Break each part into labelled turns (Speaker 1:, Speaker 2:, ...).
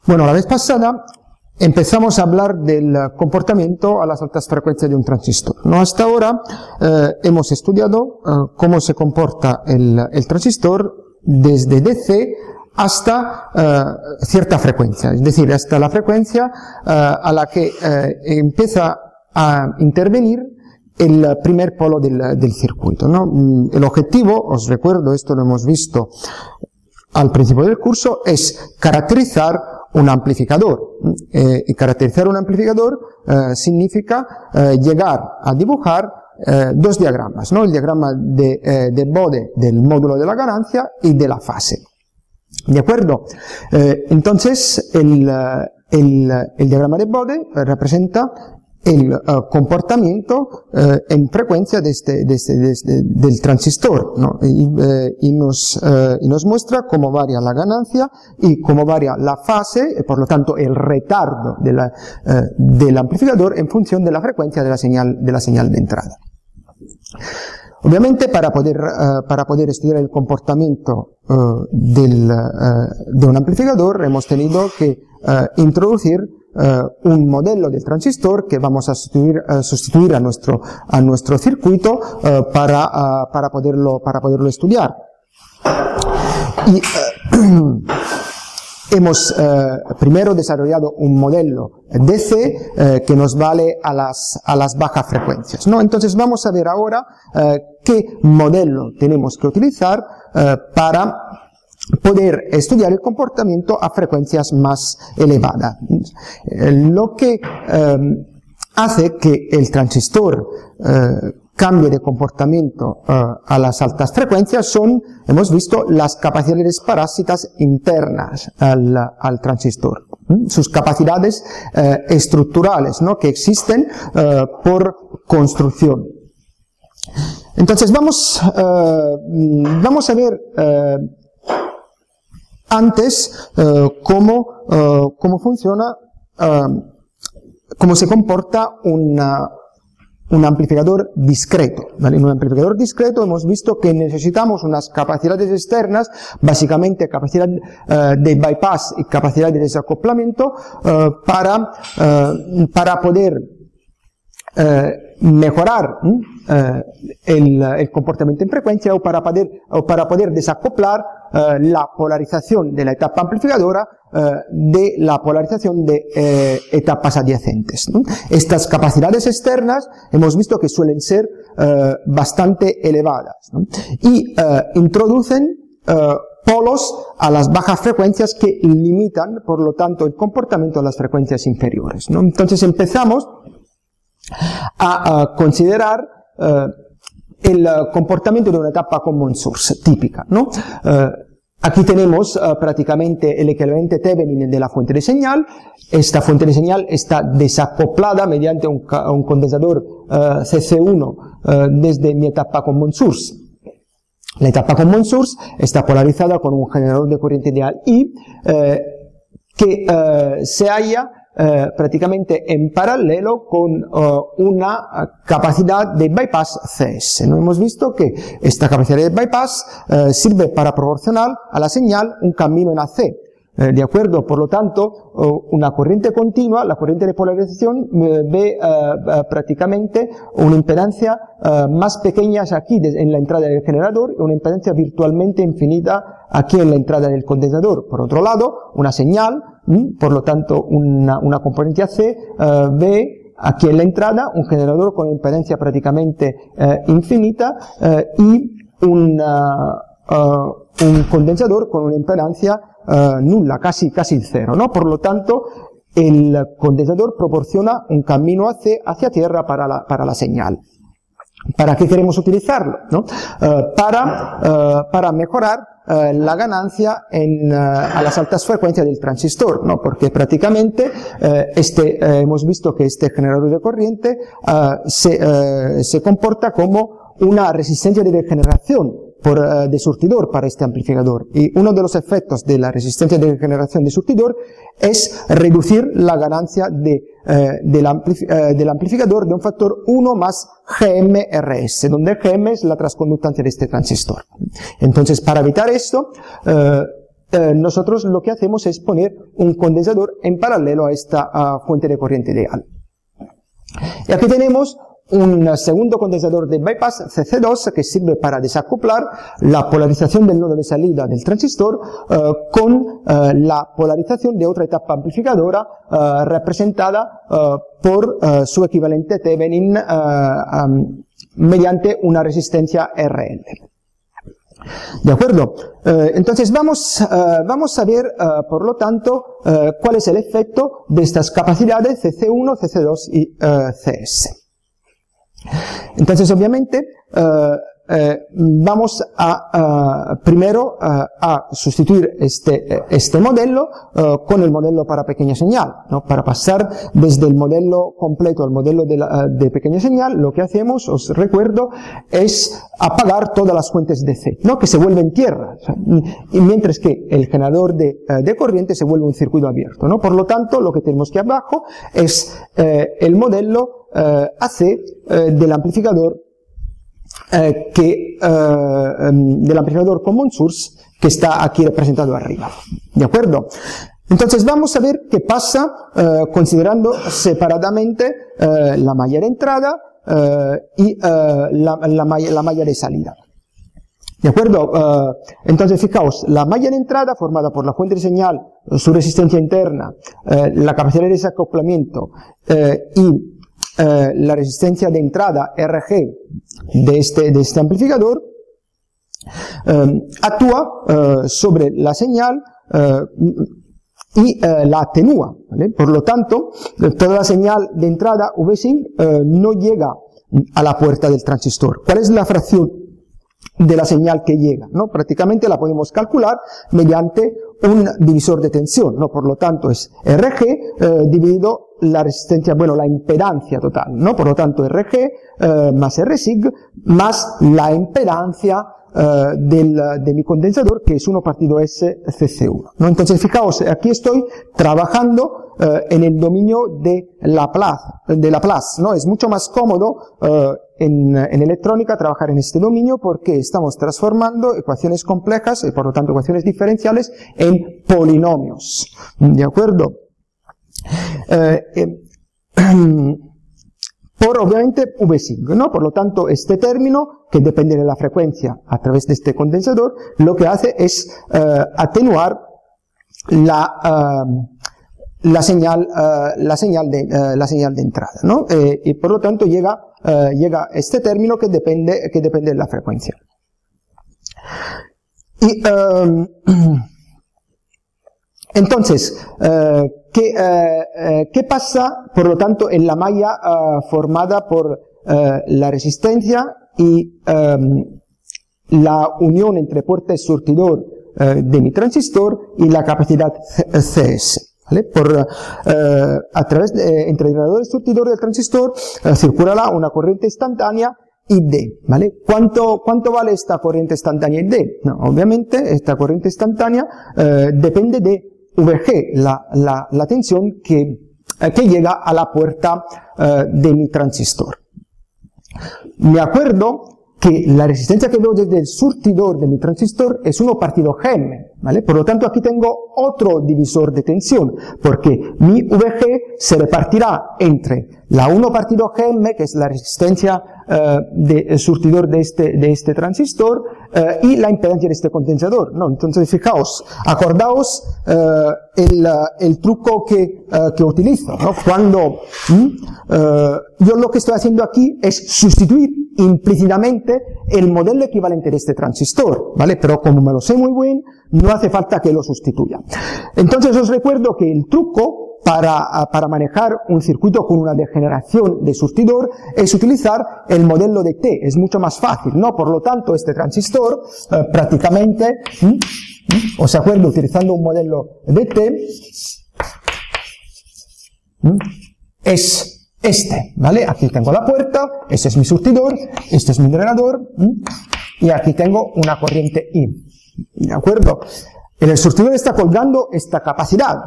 Speaker 1: Bueno, la vez pasada empezamos a hablar del comportamiento a las altas frecuencias de un transistor, ¿no? Hasta ahora hemos estudiado cómo se comporta el transistor desde DC hasta cierta frecuencia, es decir, hasta la frecuencia a la que empieza a intervenir el primer polo del circuito, ¿no? El objetivo, os recuerdo, esto lo hemos visto al principio del curso, es caracterizar un amplificador. Y caracterizar un amplificador significa llegar a dibujar dos diagramas, ¿no? El diagrama de Bode del módulo de la ganancia y de la fase. ¿De acuerdo? Entonces, el diagrama de Bode representa el comportamiento en frecuencia del transistor, ¿no? Y nos muestra cómo varía la ganancia y cómo varía la fase, por lo tanto el retardo del amplificador en función de la frecuencia de la señal de entrada. Obviamente, para poder estudiar el comportamiento de un amplificador, hemos tenido que introducir un modelo del transistor que vamos a sustituir a nuestro circuito para poderlo estudiar. Y hemos primero desarrollado un modelo DC que nos vale a las bajas frecuencias, ¿no? Entonces vamos a ver ahora qué modelo tenemos que utilizar para poder estudiar el comportamiento a frecuencias más elevadas. Lo que hace que el transistor cambie de comportamiento a las altas frecuencias hemos visto, las capacidades parásitas internas al transistor, sus capacidades estructurales, ¿no? Que existen por construcción. Entonces vamos a ver antes cómo funciona, cómo se comporta un amplificador discreto, ¿vale? En un amplificador discreto hemos visto que necesitamos unas capacidades externas, básicamente capacidad de bypass y capacidad de desacoplamiento, para poder mejorar el comportamiento en frecuencia o para poder desacoplar la polarización de la etapa amplificadora de la polarización de etapas adyacentes, ¿no? Estas capacidades externas hemos visto que suelen ser bastante elevadas, ¿no? Y introducen polos a las bajas frecuencias que limitan, por lo tanto, el comportamiento de las frecuencias inferiores, ¿no? Entonces empezamos a considerar el comportamiento de una etapa common source típica, ¿no? Aquí tenemos prácticamente el equivalente Thevenin de la fuente de señal. Esta fuente de señal está desacoplada mediante un condensador CC1 desde mi etapa common source. La etapa common source está polarizada con un generador de corriente ideal I que se halla prácticamente en paralelo con una capacidad de bypass CS, ¿no? Hemos visto que esta capacidad de bypass sirve para proporcionar a la señal un camino en AC. ¿De acuerdo? Por lo tanto, una corriente continua, la corriente de polarización, ve prácticamente una impedancia más pequeña aquí en la entrada del generador y una impedancia virtualmente infinita aquí en la entrada del condensador. Por otro lado, una señal, por lo tanto, una componente AC ve aquí en la entrada un generador con impedancia prácticamente infinita y un condensador con una impedancia nula, casi cero, ¿no? Por lo tanto, el condensador proporciona un camino hacia tierra para la señal. ¿Para qué queremos utilizarlo? ¿No? Para mejorar la ganancia a las altas frecuencias del transistor, ¿no? Porque prácticamente hemos visto que este generador de corriente se comporta como una resistencia de degeneración de surtidor para este amplificador. Y uno de los efectos de la resistencia de degeneración de surtidor es reducir la ganancia del amplificador de un factor 1 más GM-RS, donde GM es la transconductancia de este transistor. Entonces, para evitar esto, nosotros lo que hacemos es poner un condensador en paralelo a esta fuente de corriente ideal. Y aquí tenemos un segundo condensador de bypass CC2 que sirve para desacoplar la polarización del nodo de salida del transistor con la polarización de otra etapa amplificadora representada por su equivalente Thevenin mediante una resistencia RL. ¿De acuerdo? Entonces vamos a ver, por lo tanto, cuál es el efecto de estas capacidades CC1, CC2 y CS. Entonces, obviamente, vamos a primero a sustituir este modelo con el modelo para pequeña señal, ¿no? Para pasar desde el modelo completo al modelo de pequeña señal, lo que hacemos, os recuerdo, es apagar todas las fuentes DC, ¿no? Que se vuelven tierra, y mientras que el generador de corriente se vuelve un circuito abierto, ¿no? Por lo tanto, lo que tenemos aquí abajo es el modelo AC del amplificador del amplificador common source que está aquí representado arriba. ¿De acuerdo? Entonces vamos a ver qué pasa considerando separadamente la malla de entrada y la malla de salida. ¿De acuerdo? Entonces fijaos, la malla de entrada formada por la fuente de señal, su resistencia interna, la capacidad de desacoplamiento y la resistencia de entrada RG de este amplificador actúa sobre la señal y la atenúa, ¿vale? Por lo tanto, toda la señal de entrada VSync no llega a la puerta del transistor. ¿Cuál es la fracción de la señal que llega? ¿No? Prácticamente la podemos calcular mediante un divisor de tensión, ¿no? Por lo tanto es RG dividido la resistencia, bueno, la impedancia total, ¿no? Por lo tanto RG más RSIG más la impedancia de mi condensador, que es 1 partido S CC1, ¿no? Entonces fijaos, aquí estoy trabajando en el dominio de Laplace, ¿no? Es mucho más cómodo en electrónica trabajar en este dominio porque estamos transformando ecuaciones complejas y por lo tanto ecuaciones diferenciales en polinomios. ¿De acuerdo? Por obviamente VSync, ¿no? Por lo tanto, este término, que depende de la frecuencia a través de este condensador, lo que hace es atenuar la señal de entrada, ¿no? Y por lo tanto llega este término que depende de la frecuencia. Y entonces, ¿qué pasa, por lo tanto, en la malla formada por la resistencia y la unión entre puerta y surtidor de mi transistor y la capacidad CS? ¿Vale? A través entre el generador y surtidor del transistor circulará una corriente instantánea ID, ¿vale? ¿Cuánto vale esta corriente instantánea ID? No, obviamente, esta corriente instantánea depende de VG, la tensión que llega a la puerta de mi transistor. Me acuerdo que la resistencia que veo desde el surtidor de mi transistor es 1 partido GM, ¿vale? Por lo tanto, aquí tengo otro divisor de tensión, porque mi VG se repartirá entre la 1 partido GM, que es la resistencia de surtidor de este transistor, y la impedancia de este condensador, ¿no? Entonces, fijaos, acordaos el truco que utilizo, ¿no? Cuando yo lo que estoy haciendo aquí es sustituir implícitamente el modelo equivalente de este transistor, ¿vale? Pero como me lo sé muy bien, no hace falta que lo sustituya. Entonces os recuerdo que el truco para manejar un circuito con una degeneración de surtidor es utilizar el modelo de T, es mucho más fácil, ¿no? Por lo tanto, este transistor prácticamente, os acuerdo, utilizando un modelo de T, es este, ¿vale? Aquí tengo la puerta, este es mi surtidor, este es mi generador, y aquí tengo una corriente I, ¿de acuerdo? En el surtidor está colgando esta capacidad,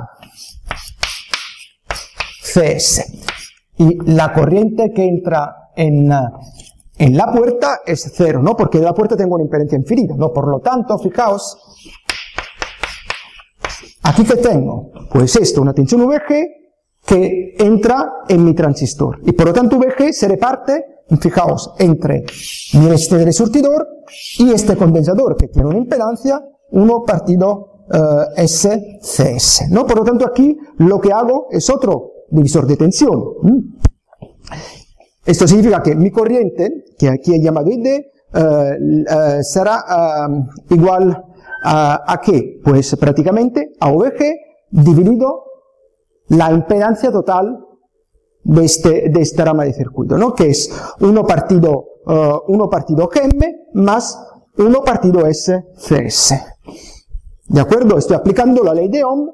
Speaker 1: CS, y la corriente que entra en la puerta es 0, ¿no? Porque de la puerta tengo una impedancia infinita, ¿no? Por lo tanto, fijaos, ¿Aquí qué tengo? Pues esto, una tensión VG que entra en mi transistor. Y por lo tanto VG se reparte, fijaos, entre mi resistencia de surtidor y este condensador que tiene una impedancia 1 partido SCS, ¿no? Por lo tanto aquí lo que hago es otro divisor de tensión. Esto significa que mi corriente, que aquí he llamado ID, será igual a ¿qué? Pues prácticamente a VG dividido la impedancia total de esta rama de circuito, ¿no? Que es 1 partido GM más 1 partido SCS. ¿De acuerdo? Estoy aplicando la ley de Ohm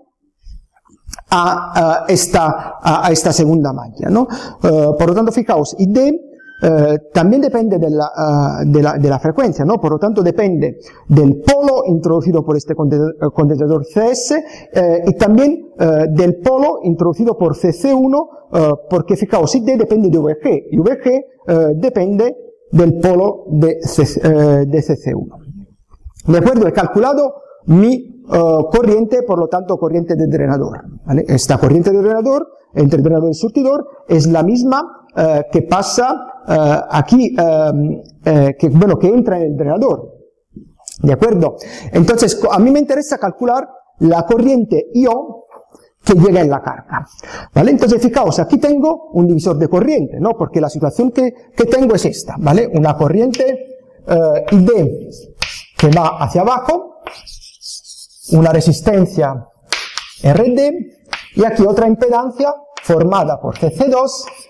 Speaker 1: a esta segunda malla, ¿no? Por lo tanto, fijaos, ID también depende de la frecuencia, ¿no? Por lo tanto, depende del polo introducido por este condensador CS y también del polo introducido por CC1, porque fijaos, ID depende de VG y VG depende del polo de CC1. ¿De acuerdo? He calculado mi corriente, por lo tanto, corriente de drenador, ¿vale? Esta corriente de drenador, entre drenador y surtidor, es la misma que pasa aquí, que entra en el drenador. ¿De acuerdo? Entonces, a mí me interesa calcular la corriente IO que llega en la carga. ¿Vale? Entonces, fijaos, aquí tengo un divisor de corriente, ¿no? Porque la situación que tengo es esta, ¿vale? Una corriente ID que va hacia abajo, una resistencia RD, y aquí otra impedancia formada por CC2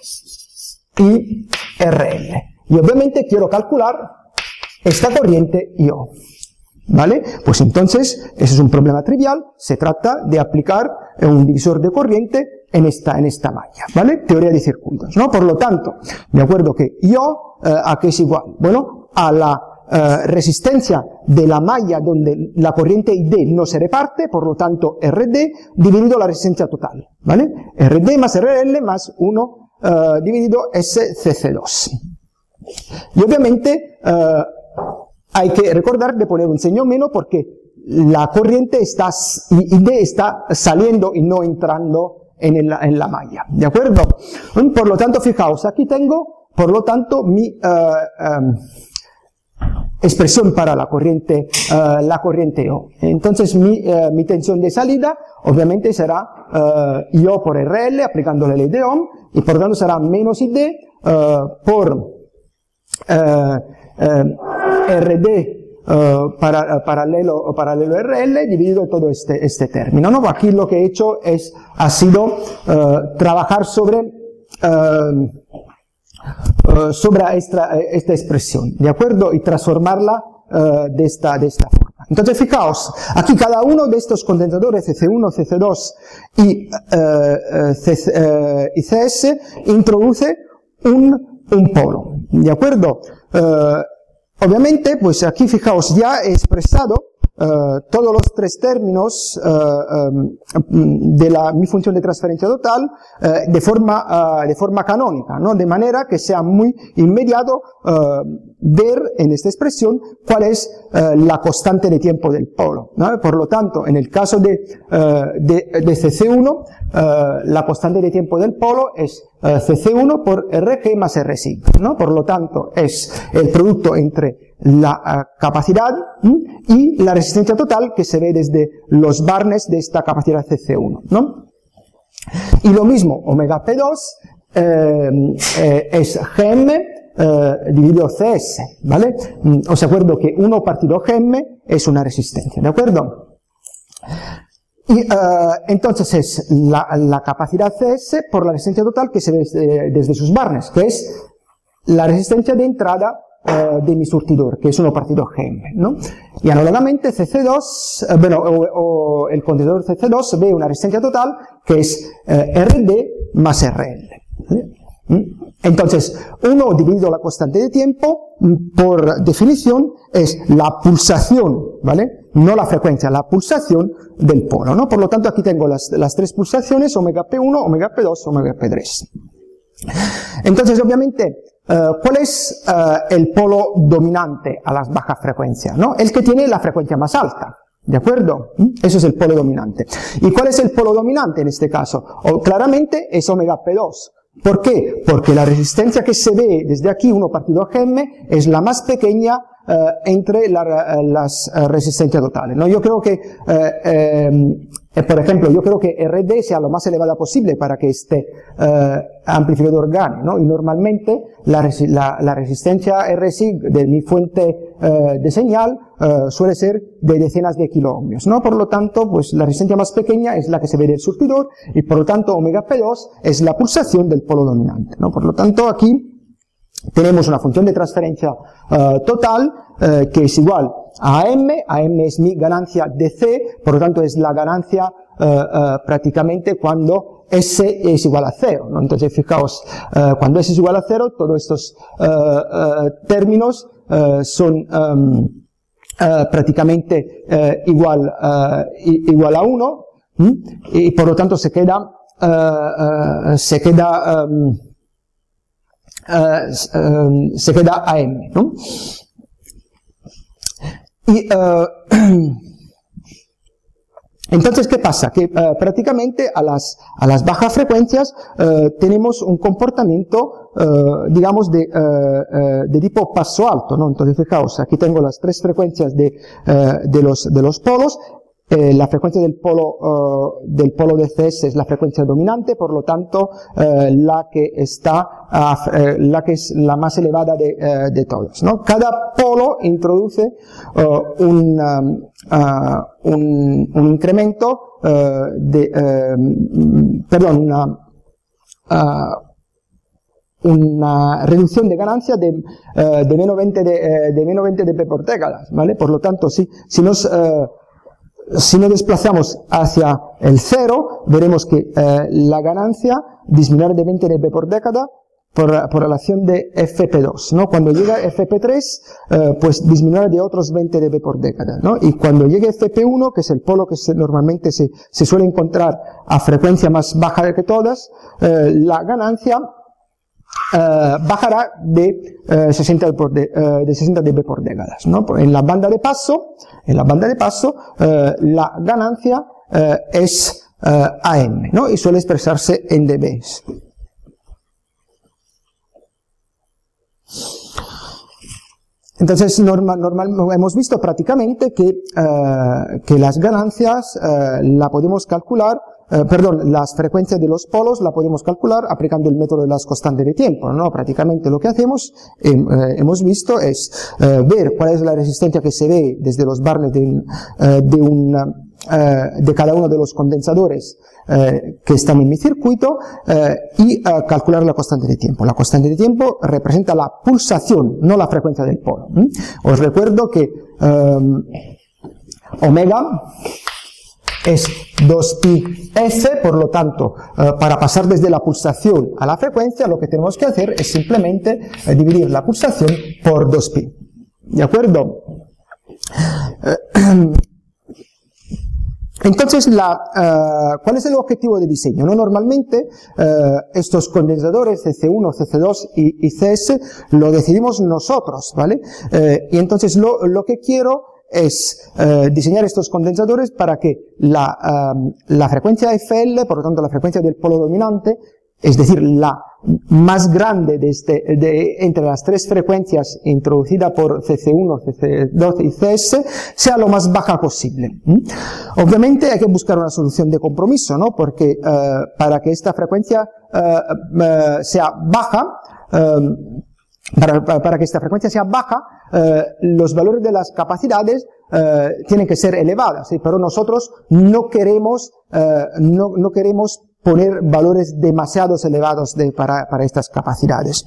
Speaker 1: y RL. Y obviamente quiero calcular esta corriente IO. ¿Vale? Pues entonces, ese es un problema trivial, se trata de aplicar un divisor de corriente en esta malla, ¿vale? Teoría de circuitos, ¿no? Por lo tanto, de acuerdo que IO, ¿a qué es igual? Bueno, a la resistencia de la malla donde la corriente ID no se reparte, por lo tanto RD dividido la resistencia total, ¿vale? RD más RL más 1 dividido SCC2. Y obviamente hay que recordar de poner un signo menos porque la corriente ID está saliendo y no entrando en la malla, ¿de acuerdo? Por lo tanto, fijaos, aquí tengo, por lo tanto, mi expresión para la corriente IO. Entonces mi tensión de salida obviamente será IO por RL aplicando la ley de Ohm y por lo tanto será menos ID por RD paralelo RL dividido todo este término, ¿no? Aquí lo que he hecho ha sido trabajar sobre esta expresión, ¿de acuerdo? Y transformarla de esta forma. Entonces, fijaos, aquí cada uno de estos condensadores CC1, CC2 y CS introduce un polo, ¿de acuerdo? Obviamente, pues aquí fijaos, ya he expresado todos los tres términos de mi función de transferencia total de forma canónica, ¿no? De manera que sea muy inmediato ver en esta expresión cuál es la constante de tiempo del polo, ¿no? Por lo tanto, en el caso de CC1, la constante de tiempo del polo es CC1 por RG más RC, ¿no? Por lo tanto, es el producto entre la capacidad y la resistencia total que se ve desde los barnes de esta capacidad CC1, ¿no? Y lo mismo, omega P2 es GM dividido CS, ¿vale? Os acuerdo que 1 partido GM es una resistencia, ¿de acuerdo? Y entonces es la capacidad CS por la resistencia total que se ve desde sus barnes, que es la resistencia de entrada de mi surtidor, que es 1 partido GM, ¿no? Y análogamente CC2, o el condensador CC2 ve una resistencia total que es RD más RL. Entonces, 1 dividido la constante de tiempo, por definición, es la pulsación, ¿vale? No la frecuencia, la pulsación del polo, ¿no? Por lo tanto, aquí tengo las tres pulsaciones, omega P1, omega P2, omega P3. Entonces, obviamente, ¿cuál es el polo dominante a las bajas frecuencias? ¿No? El que tiene la frecuencia más alta, ¿De acuerdo? Eso es el polo dominante. ¿Y cuál es el polo dominante en este caso? Claramente es omega P2. ¿Por qué? Porque la resistencia que se ve desde aquí, 1 partido a Gm, es la más pequeña entre las resistencias totales, ¿no? Yo creo que, por ejemplo, yo creo que RD sea lo más elevada posible para que este amplificador gane, ¿no? Y normalmente la resistencia RSIG de mi fuente de señal suele ser de decenas de kiloohmios, ¿no? Por lo tanto, pues la resistencia más pequeña es la que se ve del surtidor y por lo tanto omega P2 es la pulsación del polo dominante, ¿no? Por lo tanto, aquí tenemos una función de transferencia total que es igual a M es mi ganancia de C, por lo tanto es la ganancia prácticamente cuando S es igual a 0, ¿no? Entonces fijaos, cuando S es igual a 0, todos estos términos son prácticamente igual a 1, y por lo tanto se queda AM, ¿no? Y entonces, ¿qué pasa? Que prácticamente a las bajas frecuencias tenemos un comportamiento, digamos, de tipo paso alto, ¿no? Entonces, fijaos, aquí tengo las 3 frecuencias de los polos. La frecuencia del polo de CS es la frecuencia dominante, por lo tanto, la que es la más elevada de todas, ¿no? Cada polo introduce un incremento una reducción de ganancia de menos 20 dB por década, ¿vale? Por lo tanto, si nos desplazamos hacia el 0, veremos que la ganancia disminuirá de 20 dB por década por relación de FP2, ¿no? Cuando llega FP3, pues disminuirá de otros 20 dB por década, ¿no? Y cuando llegue FP1, que es el polo que normalmente se suele encontrar a frecuencia más baja de que todas, la ganancia bajará de 60 dB por décadas, ¿no? En la banda de paso, la ganancia es AM, ¿no? Y suele expresarse en dBs. Entonces, hemos visto prácticamente que las ganancias la podemos calcular, las frecuencias de los polos la podemos calcular aplicando el método de las constantes de tiempo, ¿no? Prácticamente lo que hemos visto es ver cuál es la resistencia que se ve desde los barnes de cada uno de los condensadores que están en mi circuito y calcular la constante de tiempo. La constante de tiempo representa la pulsación, no la frecuencia del polo. Os recuerdo que omega es 2πf, por lo tanto, para pasar desde la pulsación a la frecuencia, lo que tenemos que hacer es simplemente dividir la pulsación por 2π. ¿De acuerdo? Entonces, ¿cuál es el objetivo de diseño? ¿No? Normalmente, estos condensadores CC1, CC2 y CS lo decidimos nosotros, ¿vale? Y entonces lo que quiero es diseñar estos condensadores para que la frecuencia FL, por lo tanto la frecuencia del polo dominante, es decir, la más grande entre las 3 frecuencias introducida por CC1, CC2 y CS, sea lo más baja posible. Obviamente hay que buscar una solución de compromiso, ¿no? Porque para que esta frecuencia sea baja, para que esta frecuencia sea baja, los valores de las capacidades tienen que ser elevadas, ¿sí? Pero nosotros no queremos poner valores demasiado elevados para estas capacidades.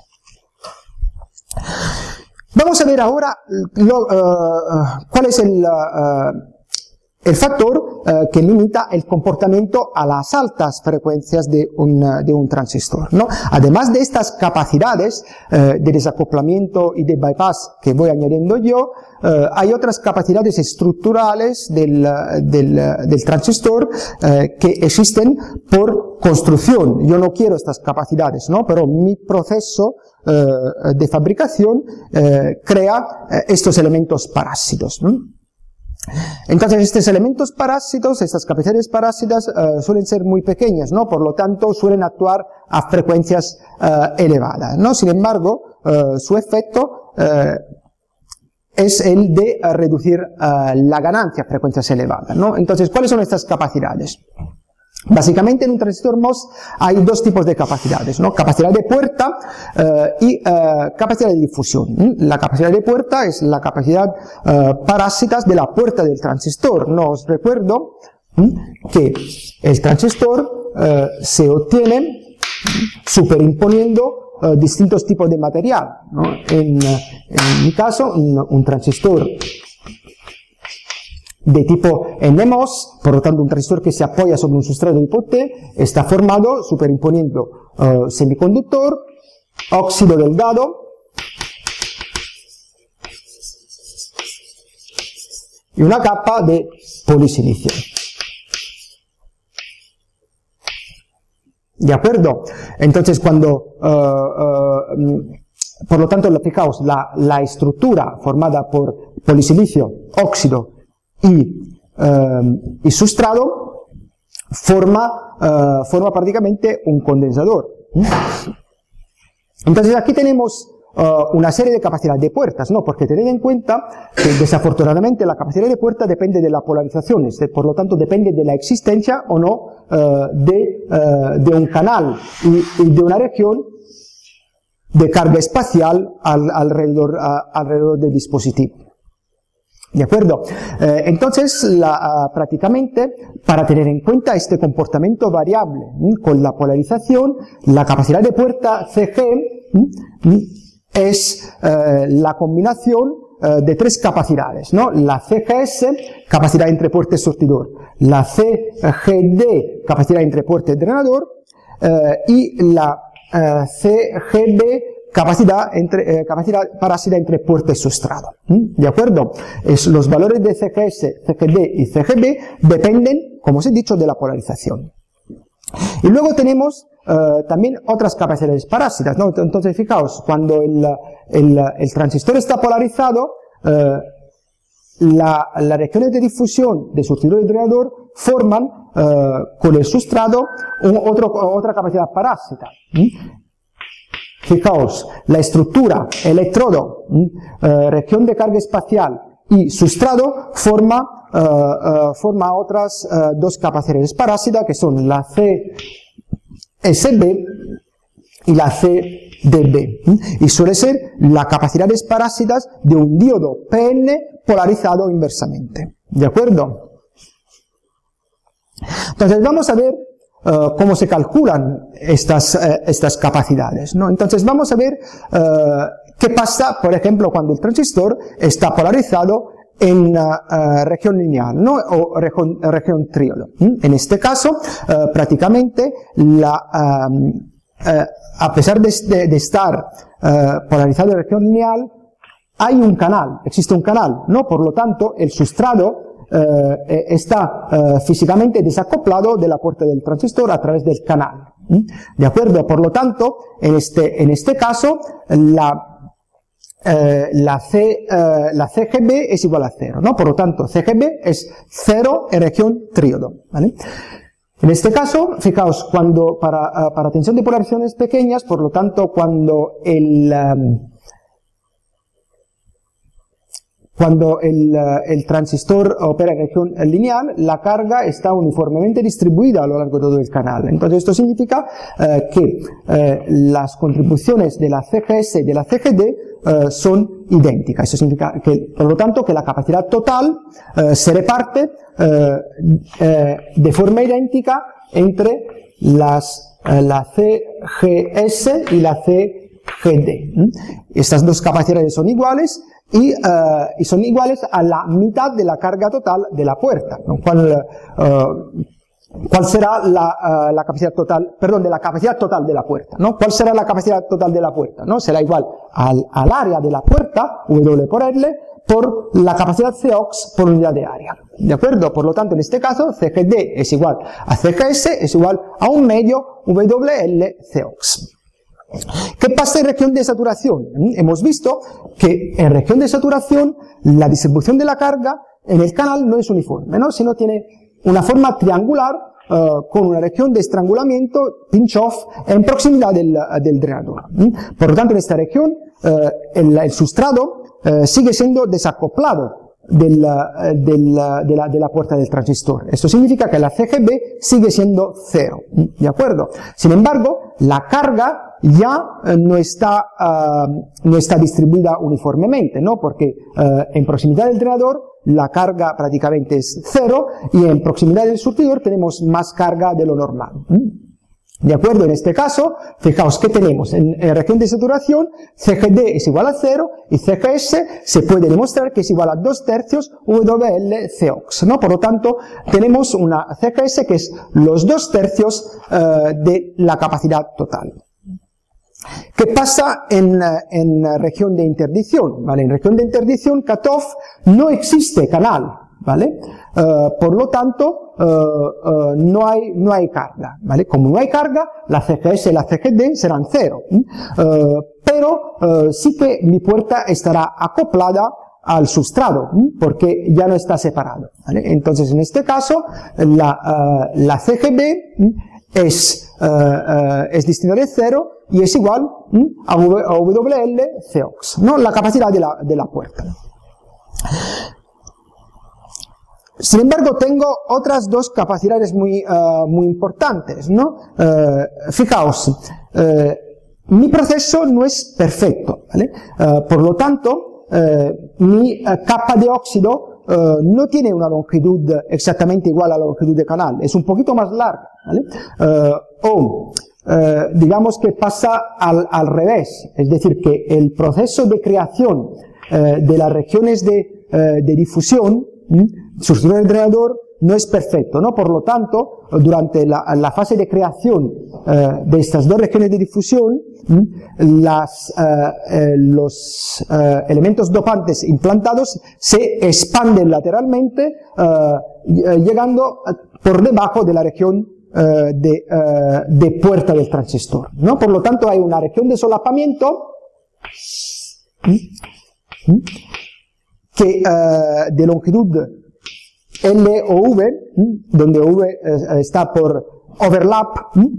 Speaker 1: Vamos a ver ahora cuál es el factor que limita el comportamiento a las altas frecuencias de un transistor, ¿no? Además de estas capacidades de desacoplamiento y de bypass que voy añadiendo yo, hay otras capacidades estructurales del transistor que existen por construcción. Yo no quiero estas capacidades, ¿no? Pero mi proceso de fabricación crea estos elementos parásitos, ¿no? Entonces, estos elementos parásitos, estas capacidades parásitas, suelen ser muy pequeñas, ¿no? Por lo tanto, suelen actuar a frecuencias elevadas, ¿no? Sin embargo, su efecto es el de reducir la ganancia a frecuencias elevadas, ¿no? Entonces, ¿cuáles son estas capacidades? Básicamente, en un transistor MOS hay dos tipos de capacidades, ¿no? Capacidad de puerta y capacidad de difusión. La capacidad de puerta es la capacidad parásitas de la puerta del transistor. No os recuerdo que el transistor se obtiene superimponiendo distintos tipos de material, ¿no? En mi caso, un transistor de tipo NMOS, por lo tanto un transistor que se apoya sobre un sustrato tipo T, está formado superimponiendo semiconductor, óxido delgado, y una capa de polisilicio. ¿De acuerdo? Entonces, cuando, por lo tanto, fijaos, la estructura formada por polisilicio, óxido y sustrato forma prácticamente un condensador. Entonces, aquí tenemos una serie de capacidades de puertas, ¿no? Porque tened en cuenta que desafortunadamente la capacidad de puerta depende de la polarización, por lo tanto depende de la existencia o no de un canal y de una región de carga espacial alrededor del dispositivo. ¿De acuerdo? Entonces, prácticamente, para tener en cuenta este comportamiento variable con la polarización, la capacidad de puerta CG es la combinación de tres capacidades, ¿no? La CGS, capacidad entre puerta y surtidor, la CGD, capacidad entre puerta y drenador, y la CGB, capacidad parásita entre puerta y sustrato. ¿De acuerdo? Los valores de CGS, CGD y CGB dependen, como os he dicho, de la polarización. Y luego tenemos también otras capacidades parásitas, ¿no? Entonces, fijaos, cuando el transistor está polarizado, las regiones de difusión de surtidor y drenador forman con el sustrato otra capacidad parásita. Fijaos, la estructura, electrodo, región de carga espacial y sustrato forma otras dos capacidades parásitas que son la CSB y la CDB. Y suele ser las capacidades parásitas de un diodo PN polarizado inversamente. ¿De acuerdo? Entonces vamos a ver cómo se calculan estas capacidades, ¿no? Entonces vamos a ver qué pasa, por ejemplo, cuando el transistor está polarizado en región lineal, ¿no? O región tríodo. En este caso, prácticamente, a pesar de estar polarizado en región lineal, hay un canal, existe un canal, ¿no? Por lo tanto, el sustrato está físicamente desacoplado de la puerta del transistor a través del canal. ¿De acuerdo? Por lo tanto, en este caso, la CGB es igual a 0, ¿no? Por lo tanto, CGB es 0 en región tríodo, ¿vale? En este caso, fijaos, cuando para tensión de polarizaciones pequeñas, por lo tanto, cuando el transistor opera en región lineal, la carga está uniformemente distribuida a lo largo de todo el canal. Entonces esto significa que las contribuciones de la CGS y de la CGD son idénticas. Eso significa que, por lo tanto, que la capacidad total se reparte de forma idéntica entre la CGS y la CGD. Estas dos capacidades son iguales y son iguales a la mitad de la carga total de la puerta, ¿no? ¿Cuál será la capacidad total, perdón, de la capacidad total de la puerta, ¿no? ¿Cuál será la capacidad total de la puerta, ¿no? Será igual al área de la puerta, W por L, por la capacidad COX por unidad de área. ¿De acuerdo? Por lo tanto, en este caso, CGD es igual a CGS, es igual a un medio WL COX. ¿Qué pasa en región de saturación? Hemos visto que en región de saturación la distribución de la carga en el canal no es uniforme, ¿no? Sino tiene una forma triangular con una región de estrangulamiento, pinch-off, en proximidad del drenador. Por lo tanto, en esta región, el sustrato sigue siendo desacoplado de la puerta del transistor. Esto significa que la CGB sigue siendo 0, ¿de acuerdo? Sin embargo, la carga ya no está distribuida uniformemente, ¿no? Porque en proximidad del drenador la carga prácticamente es 0 y en proximidad del surtidor tenemos más carga de lo normal. ¿De acuerdo? En este caso, fijaos que tenemos en región de saturación, CGD es igual a 0 y CGS se puede demostrar que es igual a 2/3 WL-COX, ¿no? Por lo tanto, tenemos una CGS que es los 2/3 de la capacidad total. ¿Qué pasa en región de interdicción? ¿Vale? En región de interdicción, cutoff, no existe canal, ¿vale? Por lo tanto, no hay carga, ¿vale? Como no hay carga, la CGS y la CGD serán 0. Pero sí que mi puerta estará acoplada al sustrato, porque ya no está separado, ¿vale? Entonces, en este caso, la CGB es distinta de 0 y es igual a WL-COX, ¿no? La capacidad de la puerta. Sin embargo, tengo otras dos capacidades muy importantes, ¿no? Fijaos, mi proceso no es perfecto, ¿vale? Por lo tanto, mi capa de óxido no tiene una longitud exactamente igual a la longitud de canal, es un poquito más larga, ¿vale? Digamos que pasa al revés, es decir, que el proceso de creación de las regiones de difusión, surtidor del drenador, no es perfecto, ¿no? Por lo tanto, durante la fase de creación de estas dos regiones de difusión, los elementos dopantes implantados se expanden lateralmente, llegando por debajo de la región de puerta del transistor, ¿no? Por lo tanto, hay una región de solapamiento que de longitud L o V, donde V está por overlap,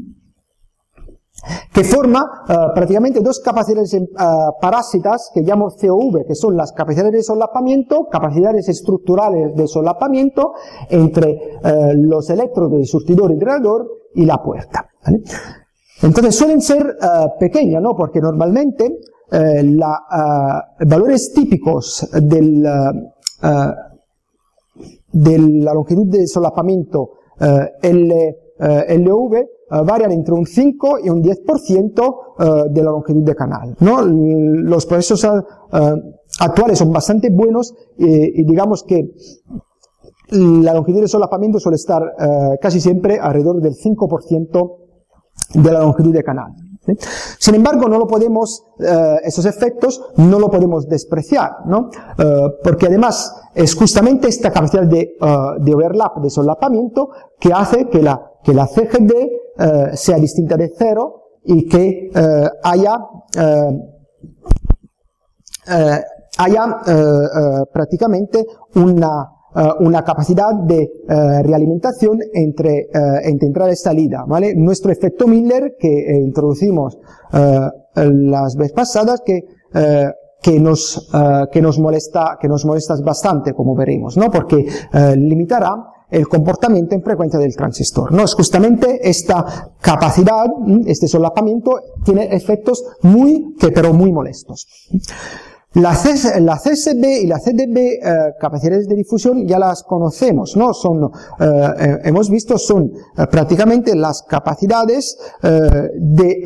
Speaker 1: que forma prácticamente dos capacidades parásitas que llamo COV, que son las capacidades de solapamiento, capacidades estructurales de solapamiento entre los electrodos del surtidor y drenador y la puerta, ¿vale? Entonces suelen ser pequeñas, ¿no? Porque normalmente valores típicos de la longitud de solapamiento LV varian entre un 5 y un 10% de la longitud de canal, ¿no? Los procesos actuales son bastante buenos y digamos que la longitud de solapamiento suele estar casi siempre alrededor del 5% de la longitud de canal. Sin embargo, no lo podemos, esos efectos no lo podemos despreciar, ¿no? Porque además es justamente esta capacidad de overlap, de solapamiento, que hace que la CGD sea distinta de 0 y que haya prácticamente una capacidad de realimentación entre entrada y salida, ¿vale? Nuestro efecto Miller que introducimos las veces pasadas que nos molesta bastante, como veremos, ¿no? Porque limitará el comportamiento en frecuencia del transistor, ¿no? Es justamente esta capacidad, este solapamiento tiene efectos pero muy molestos. La CSB y la CDB, capacidades de difusión, ya las conocemos, ¿no? Hemos visto, son prácticamente las capacidades de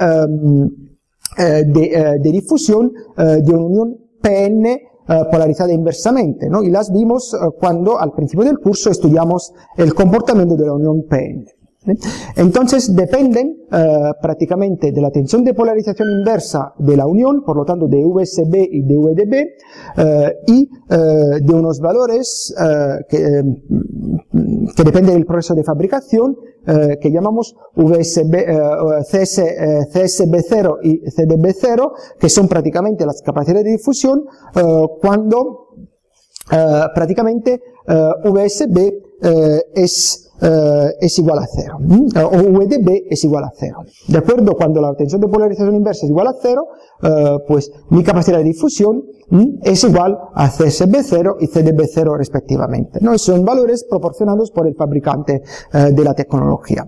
Speaker 1: difusión de una unión PN polarizada inversamente, ¿no? Y las vimos cuando al principio del curso estudiamos el comportamiento de la unión PN. Entonces dependen prácticamente de la tensión de polarización inversa de la unión, por lo tanto de VSB y de VDB, y de unos valores que dependen del proceso de fabricación, que llamamos CSB0 y CDB0, que son prácticamente las capacidades de difusión cuando prácticamente VSB es igual a 0, o VDB es igual a 0. ¿De acuerdo? Cuando la tensión de polarización inversa es igual a 0, pues mi capacidad de difusión es igual a CSB0 y CDB0 respectivamente, ¿no? Y son valores proporcionados por el fabricante de la tecnología.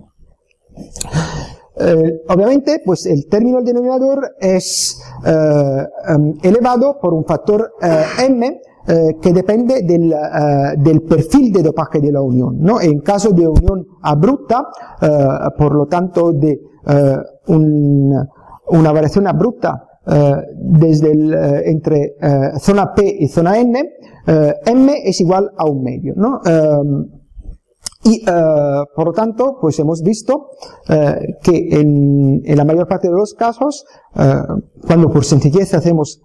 Speaker 1: Obviamente, pues el término del denominador es elevado por un factor m, que depende del perfil de dopaje de la unión, ¿no? En caso de unión abrupta, por lo tanto de una variación abrupta desde entre zona P y zona N, M es igual a un medio, ¿no? Y por lo tanto, pues hemos visto que en la mayor parte de los casos, cuando por sencillez hacemos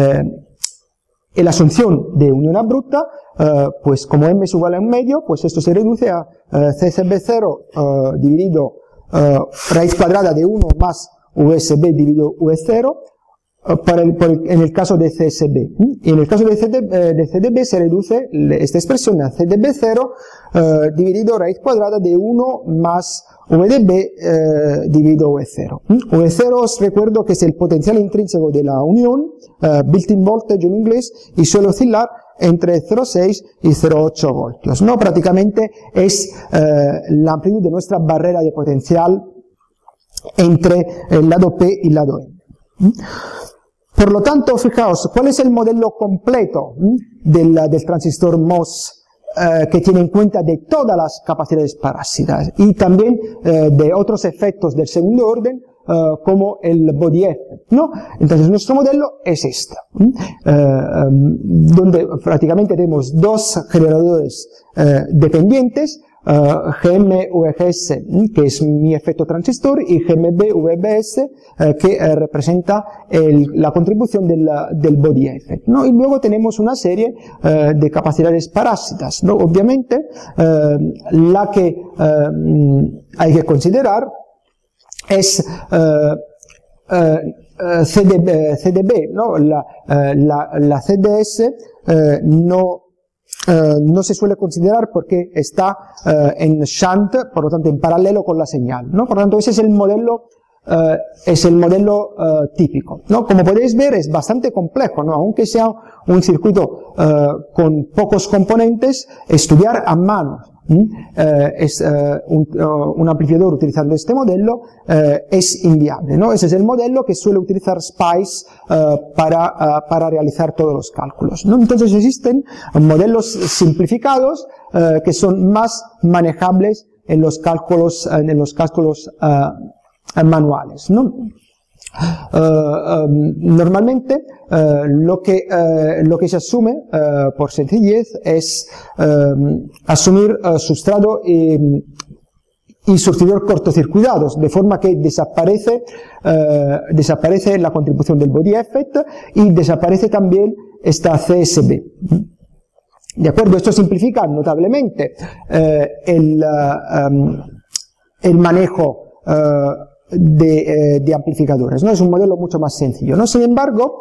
Speaker 1: la asunción de unión abrupta, pues como m es igual a un medio, pues esto se reduce a CSB0 dividido raíz cuadrada de 1 más VSB dividido V0 en el caso de CSB. Y en el caso de CDB se reduce esta expresión a CDB0 dividido raíz cuadrada de 1 más VDB dividido V0. V0 os recuerdo que es el potencial intrínseco de la unión, built-in voltage en inglés, y suele oscilar entre 0,6 y 0,8 voltios, ¿no? Prácticamente es la amplitud de nuestra barrera de potencial entre el lado P y el lado N. Por lo tanto, fijaos, ¿cuál es el modelo completo del transistor MOS que tiene en cuenta de todas las capacidades parásitas y también de otros efectos del segundo orden, como el body effect, ¿no? Entonces nuestro modelo es este, donde prácticamente tenemos dos generadores dependientes, GM-VGS, que es mi efecto transistor, y GMB-VBS, que representa la contribución del body effect, ¿no? Y luego tenemos una serie de capacidades parásitas, ¿no? Obviamente, la que hay que considerar es CDB, ¿no? La CDS no se suele considerar porque está en shunt, por lo tanto en paralelo con la señal, ¿no? Por lo tanto ese es el modelo típico, ¿no? Como podéis ver, es bastante complejo, ¿no? Aunque sea un circuito con pocos componentes, estudiar a mano un amplificador utilizando este modelo es inviable, ¿no? Ese es el modelo que suele utilizar SPICE para realizar todos los cálculos, ¿no? Entonces existen modelos simplificados que son más manejables en los cálculos manuales, ¿no? Normalmente lo que se asume por sencillez es asumir sustrado y surtidor cortocircuitados, de forma que desaparece la contribución del body effect y desaparece también esta CSB. De acuerdo, esto simplifica notablemente el manejo de amplificadores, ¿no? Es un modelo mucho más sencillo, ¿no? Sin embargo,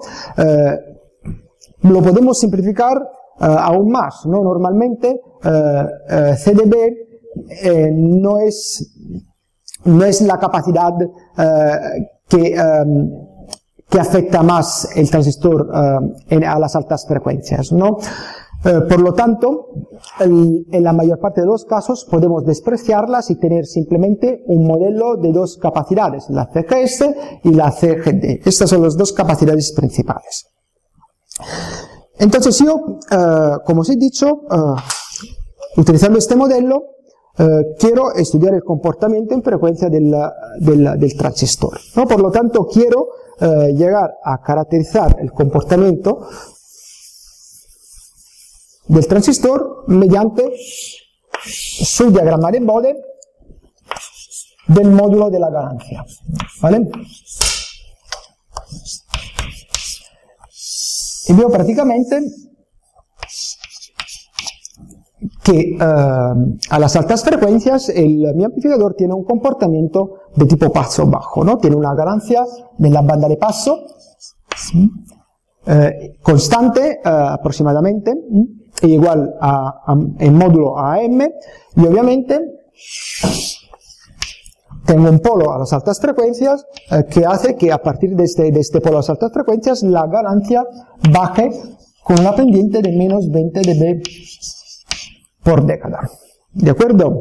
Speaker 1: lo podemos simplificar aún más, ¿no? Normalmente CDB no es la capacidad que afecta más el transistor a las altas frecuencias, ¿no? Por lo tanto, en la mayor parte de los casos podemos despreciarlas y tener simplemente un modelo de dos capacidades, la CGS y la CGD. Estas son las dos capacidades principales. Entonces yo, como os he dicho, utilizando este modelo, quiero estudiar el comportamiento en frecuencia del transistor, ¿no? Por lo tanto, quiero llegar a caracterizar el comportamiento del transistor mediante su diagrama de Bode del módulo de la ganancia, ¿vale? Y veo prácticamente que a las altas frecuencias mi amplificador tiene un comportamiento de tipo paso bajo, ¿no? Tiene una ganancia de la banda de paso constante aproximadamente, igual en módulo a m, y obviamente tengo un polo a las altas frecuencias que hace que a partir de este polo a las altas frecuencias la ganancia baje con una pendiente de menos 20 dB por década. ¿De acuerdo?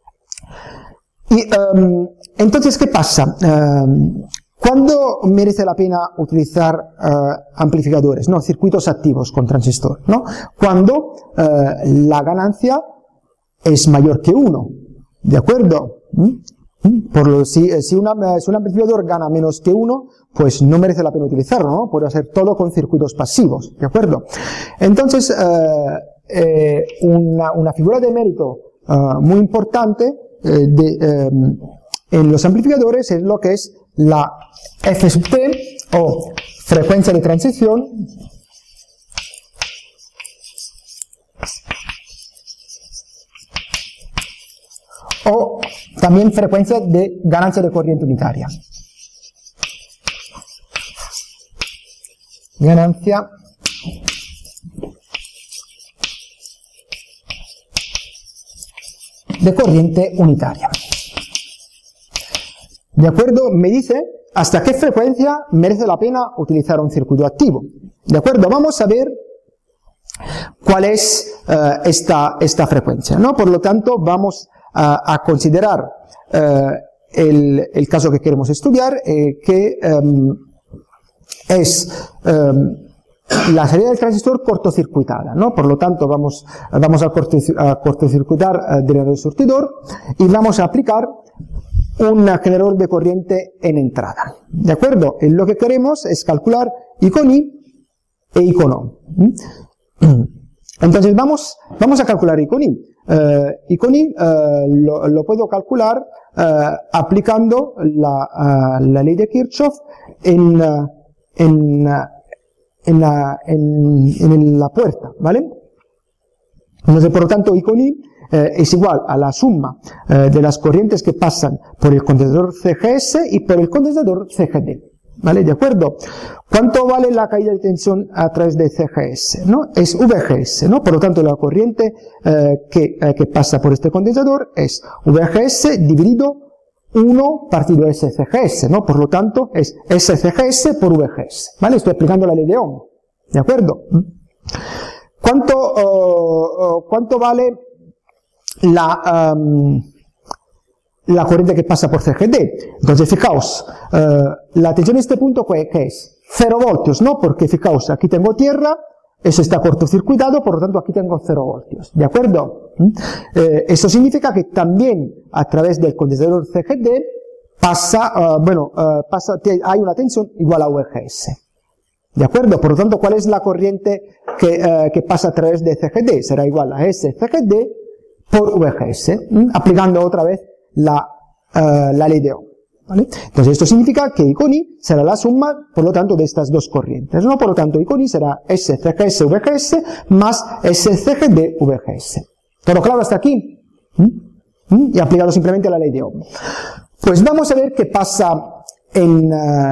Speaker 1: Y entonces, ¿qué pasa? ¿Cuándo merece la pena utilizar amplificadores, no, circuitos activos con transistor? ¿No? Cuando la ganancia es mayor que 1. ¿De acuerdo? Si un amplificador gana menos que 1, pues no merece la pena utilizarlo, ¿no? Puedo hacer todo con circuitos pasivos, ¿de acuerdo? Entonces, una figura de mérito muy importante en los amplificadores es lo que es la F sub T, o frecuencia de transición, o también frecuencia de ganancia de corriente unitaria. Ganancia de corriente unitaria. ¿De acuerdo? Me dice hasta qué frecuencia merece la pena utilizar un circuito activo. ¿De acuerdo? Vamos a ver cuál es esta frecuencia, ¿no? Por lo tanto, vamos a considerar el caso que queremos estudiar, que es la salida del transistor cortocircuitada, ¿no? Por lo tanto, vamos a cortocircuitar el surtidor y vamos a aplicar un generador de corriente en entrada. ¿De acuerdo? Y lo que queremos es calcular I con I e I con O. Entonces vamos a calcular I con I. I con I lo puedo calcular aplicando la ley de Kirchhoff en la puerta, ¿vale? Entonces, por lo tanto, I con I es igual a la suma de las corrientes que pasan por el condensador CGS y por el condensador CGD, ¿vale? ¿De acuerdo? ¿Cuánto vale la caída de tensión a través de CGS? ¿No? Es VGS, ¿no? Por lo tanto, la corriente que pasa por este condensador es VGS dividido 1 partido SCGS, ¿no? Por lo tanto, es SCGS por VGS, ¿vale? Estoy aplicando la ley de Ohm, ¿de acuerdo? ¿Cuánto vale la corriente que pasa por CGD? Entonces, fijaos, la tensión en este punto, ¿qué es? 0 voltios, ¿no? Porque, fijaos, aquí tengo tierra, eso está cortocircuitado, por lo tanto, aquí tengo 0 voltios, ¿de acuerdo? Eso significa que también a través del condensador CGD hay una tensión igual a VGS. ¿De acuerdo? Por lo tanto, ¿cuál es la corriente que pasa a través de CGD? Será igual a SCGD por VGS, aplicando otra vez la ley de Ohm, ¿vale? Entonces, esto significa que I con I será la suma, por lo tanto, de estas dos corrientes, ¿no? Por lo tanto, I con I será SCGS VGS más SCGD VGS. ¿Todo claro hasta aquí? Y aplicado simplemente la ley de Ohm. Pues vamos a ver qué pasa en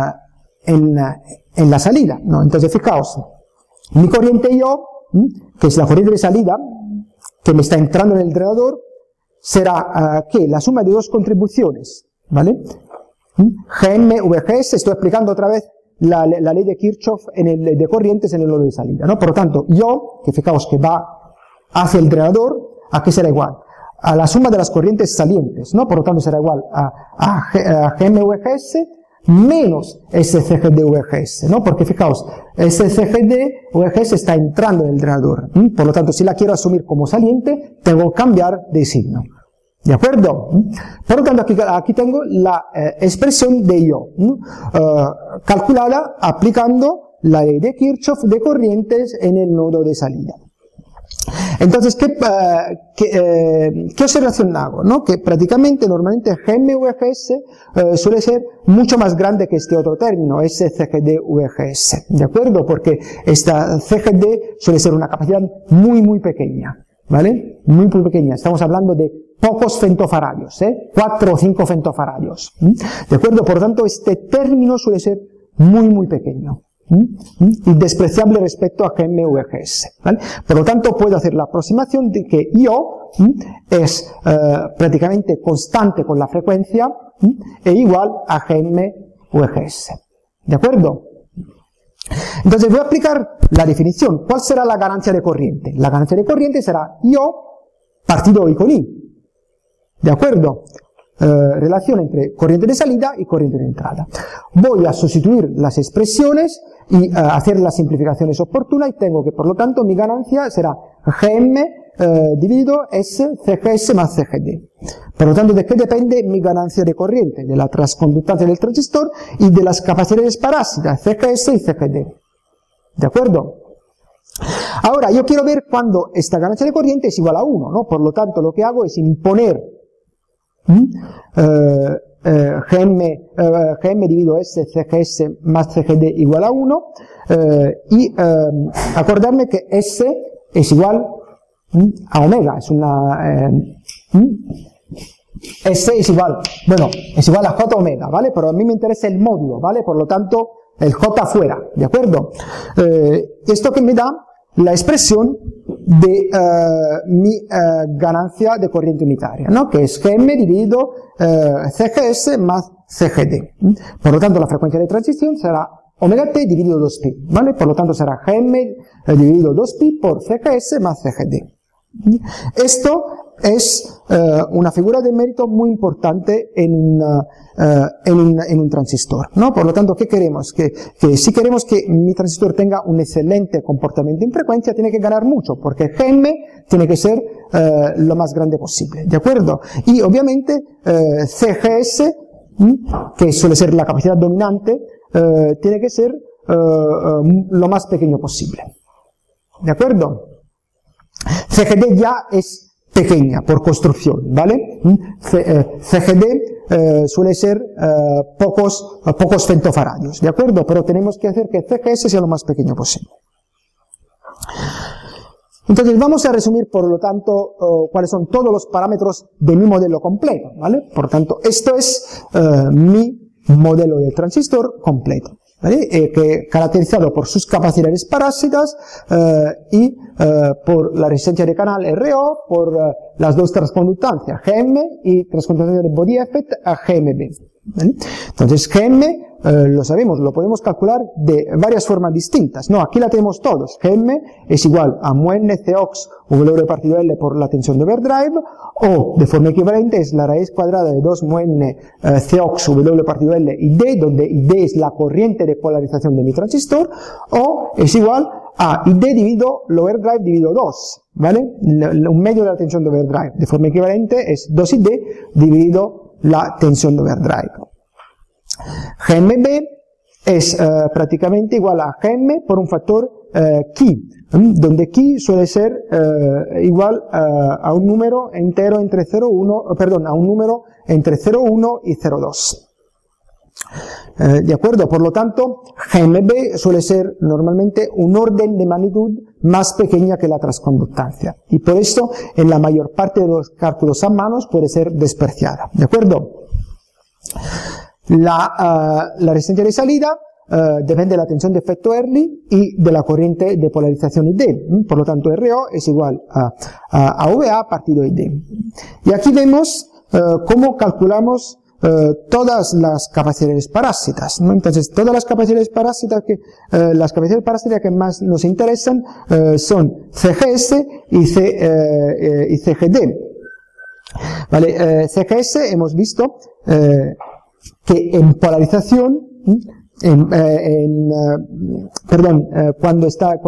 Speaker 1: la salida, ¿no? Entonces, fijaos, mi corriente IO, que es la corriente de salida, que me está entrando en el drenador, será que la suma de dos contribuciones, ¿vale? GM, VGS, estoy aplicando otra vez la ley de Kirchhoff de corrientes en el nodo de salida, ¿no? Por lo tanto, IO, que fijaos que va hacia el drenador, ¿a qué será igual? A la suma de las corrientes salientes, ¿no? Por lo tanto, será igual a GM, VGS, menos SCGD VGS, ¿no? Porque fijaos, SCGD VGS está entrando en el drenador, por lo tanto, si la quiero asumir como saliente, tengo que cambiar de signo, ¿de acuerdo? Por lo tanto, aquí tengo la expresión de IO, calculada aplicando la ley de Kirchhoff de corrientes en el nodo de salida. Entonces, ¿qué observación hago? ¿No? Que prácticamente, normalmente, GM-VGS suele ser mucho más grande que este otro término, SCGD-VGS, ¿de acuerdo? Porque esta CGD suele ser una capacidad muy, muy pequeña, ¿vale? Muy, muy pequeña. Estamos hablando de pocos femtofaradios, 4 o 5 femtofaradios, ¿de acuerdo? Por lo tanto, este término suele ser muy, muy pequeño. y despreciable respecto a GM o EGS, ¿vale? Por lo tanto, puedo hacer la aproximación de que I-O es prácticamente constante con la frecuencia e igual a GM o EGS. ¿De acuerdo? Entonces voy a aplicar la definición. ¿Cuál será la ganancia de corriente? La ganancia de corriente será I-O partido I con I. ¿De acuerdo? Relación entre corriente de salida y corriente de entrada. Voy a sustituir las expresiones y hacer las simplificaciones oportunas y tengo que, por lo tanto, mi ganancia será GM dividido S CGS más CGD. Por lo tanto, ¿de qué depende mi ganancia de corriente? De la transconductancia del transistor y de las capacidades parásitas CGS y CGD. ¿De acuerdo? Ahora, yo quiero ver cuando esta ganancia de corriente es igual a 1, ¿no? Por lo tanto, lo que hago es imponer GM dividido S CGS más CGD igual a 1 y acordarme que S es igual a omega, es una S es igual, bueno, es igual a J omega, ¿vale? Pero a mí me interesa el módulo, ¿vale? Por lo tanto, el J fuera, ¿de acuerdo? Esto que me da la expresión de mi ganancia de corriente unitaria, ¿no? Que es GM dividido CGS más CGD. Por lo tanto, la frecuencia de transición será omega t dividido 2pi, ¿vale? Por lo tanto, será GM dividido 2pi por CGS más CGD. Esto es una figura de mérito muy importante en un transistor, ¿no? Por lo tanto, ¿qué queremos? Que si queremos que mi transistor tenga un excelente comportamiento en frecuencia, tiene que ganar mucho, porque GM tiene que ser lo más grande posible, ¿de acuerdo? Y obviamente CGS, que suele ser la capacidad dominante, tiene que ser lo más pequeño posible, ¿de acuerdo? CGD ya es pequeña por construcción, ¿vale? CGD suele ser pocos femtofaradios, ¿de acuerdo? Pero tenemos que hacer que CGS sea lo más pequeño posible. Entonces vamos a resumir, por lo tanto, cuáles son todos los parámetros de mi modelo completo, ¿vale? Por lo tanto, esto es mi modelo de transistor completo, ¿vale? Que caracterizado por sus capacidades parásitas y por la resistencia de canal RO, por las dos transconductancias GM y transconductancia de body effect a GMB, ¿vale? Entonces GM lo sabemos, lo podemos calcular de varias formas distintas, ¿no? Aquí la tenemos todos. GM es igual a mu n Cox W partido L por la tensión de overdrive, o de forma equivalente es la raíz cuadrada de 2 mu n Cox W partido L y D, donde ID es la corriente de polarización de mi transistor, o es igual a ID dividido el overdrive dividido 2, ¿vale? Un medio de la tensión de overdrive. De forma equivalente es 2ID dividido la tensión de overdrive. GMB es prácticamente igual a GM por un factor Ki, donde Ki suele ser igual a un número entero entre 0,1, perdón, a un número entre 0,1 y 0,2. ¿De acuerdo? Por lo tanto, GMB suele ser normalmente un orden de magnitud más pequeña que la transconductancia. Y por eso, en la mayor parte de los cálculos a manos puede ser despreciada. ¿De acuerdo? La resistencia de salida depende de la tensión de efecto Early y de la corriente de polarización ID. Por lo tanto, RO es igual a VA partido ID. Y aquí vemos cómo calculamos todas las capacidades parásitas, ¿no? Entonces, todas las capacidades parásitas que más nos interesan son CGS y CGD. ¿Vale? CGS hemos visto que en polarización, cuando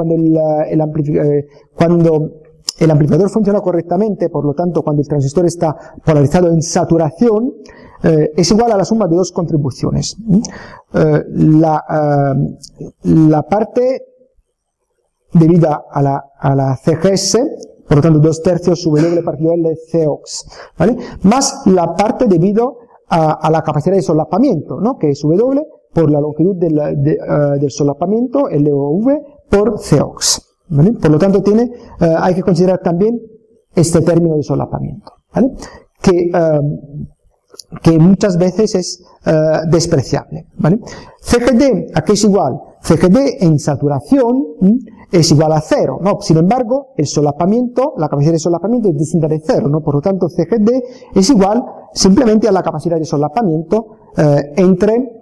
Speaker 1: el amplificador funciona correctamente, por lo tanto, cuando el transistor está polarizado en saturación, es igual a la suma de dos contribuciones. La parte debida a la CGS, por lo tanto, 2/3 W partido L Cox, ¿vale? Más la parte debido a la capacidad de solapamiento, ¿no? Que es W por la longitud del solapamiento, LOV, por Cox, ¿vale? Por lo tanto, hay que considerar también este término de solapamiento, ¿vale? Que muchas veces es despreciable, ¿vale? CGD, ¿a qué es igual? CGD en saturación es igual a 0, ¿no? Sin embargo, el solapamiento, la capacidad de solapamiento es distinta de 0, ¿no? Por lo tanto, CGD es igual simplemente a la capacidad de solapamiento entre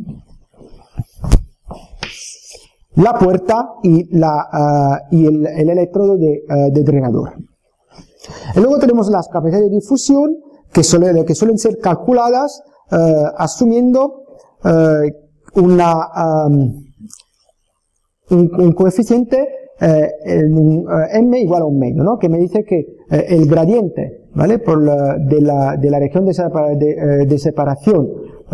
Speaker 1: la puerta y el electrodo de drenador. Y luego tenemos las capacidades de difusión que suelen ser calculadas asumiendo un coeficiente m igual a un medio, ¿no? Que me dice que el gradiente, ¿vale? De la región de separación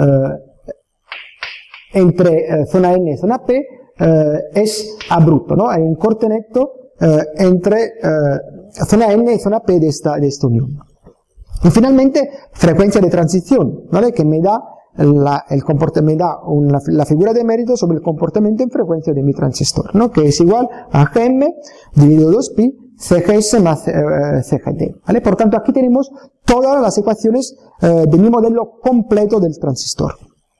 Speaker 1: entre zona N y zona P es abrupto, ¿no? Hay un corte neto entre zona N y zona P de esta unión. Y finalmente, frecuencia de transición, ¿vale? Que me da la figura de mérito sobre el comportamiento en frecuencia de mi transistor, ¿no? Que es igual a Gm dividido 2pi CGS más CGT, ¿vale? Por tanto, aquí tenemos todas las ecuaciones de mi modelo completo del transistor.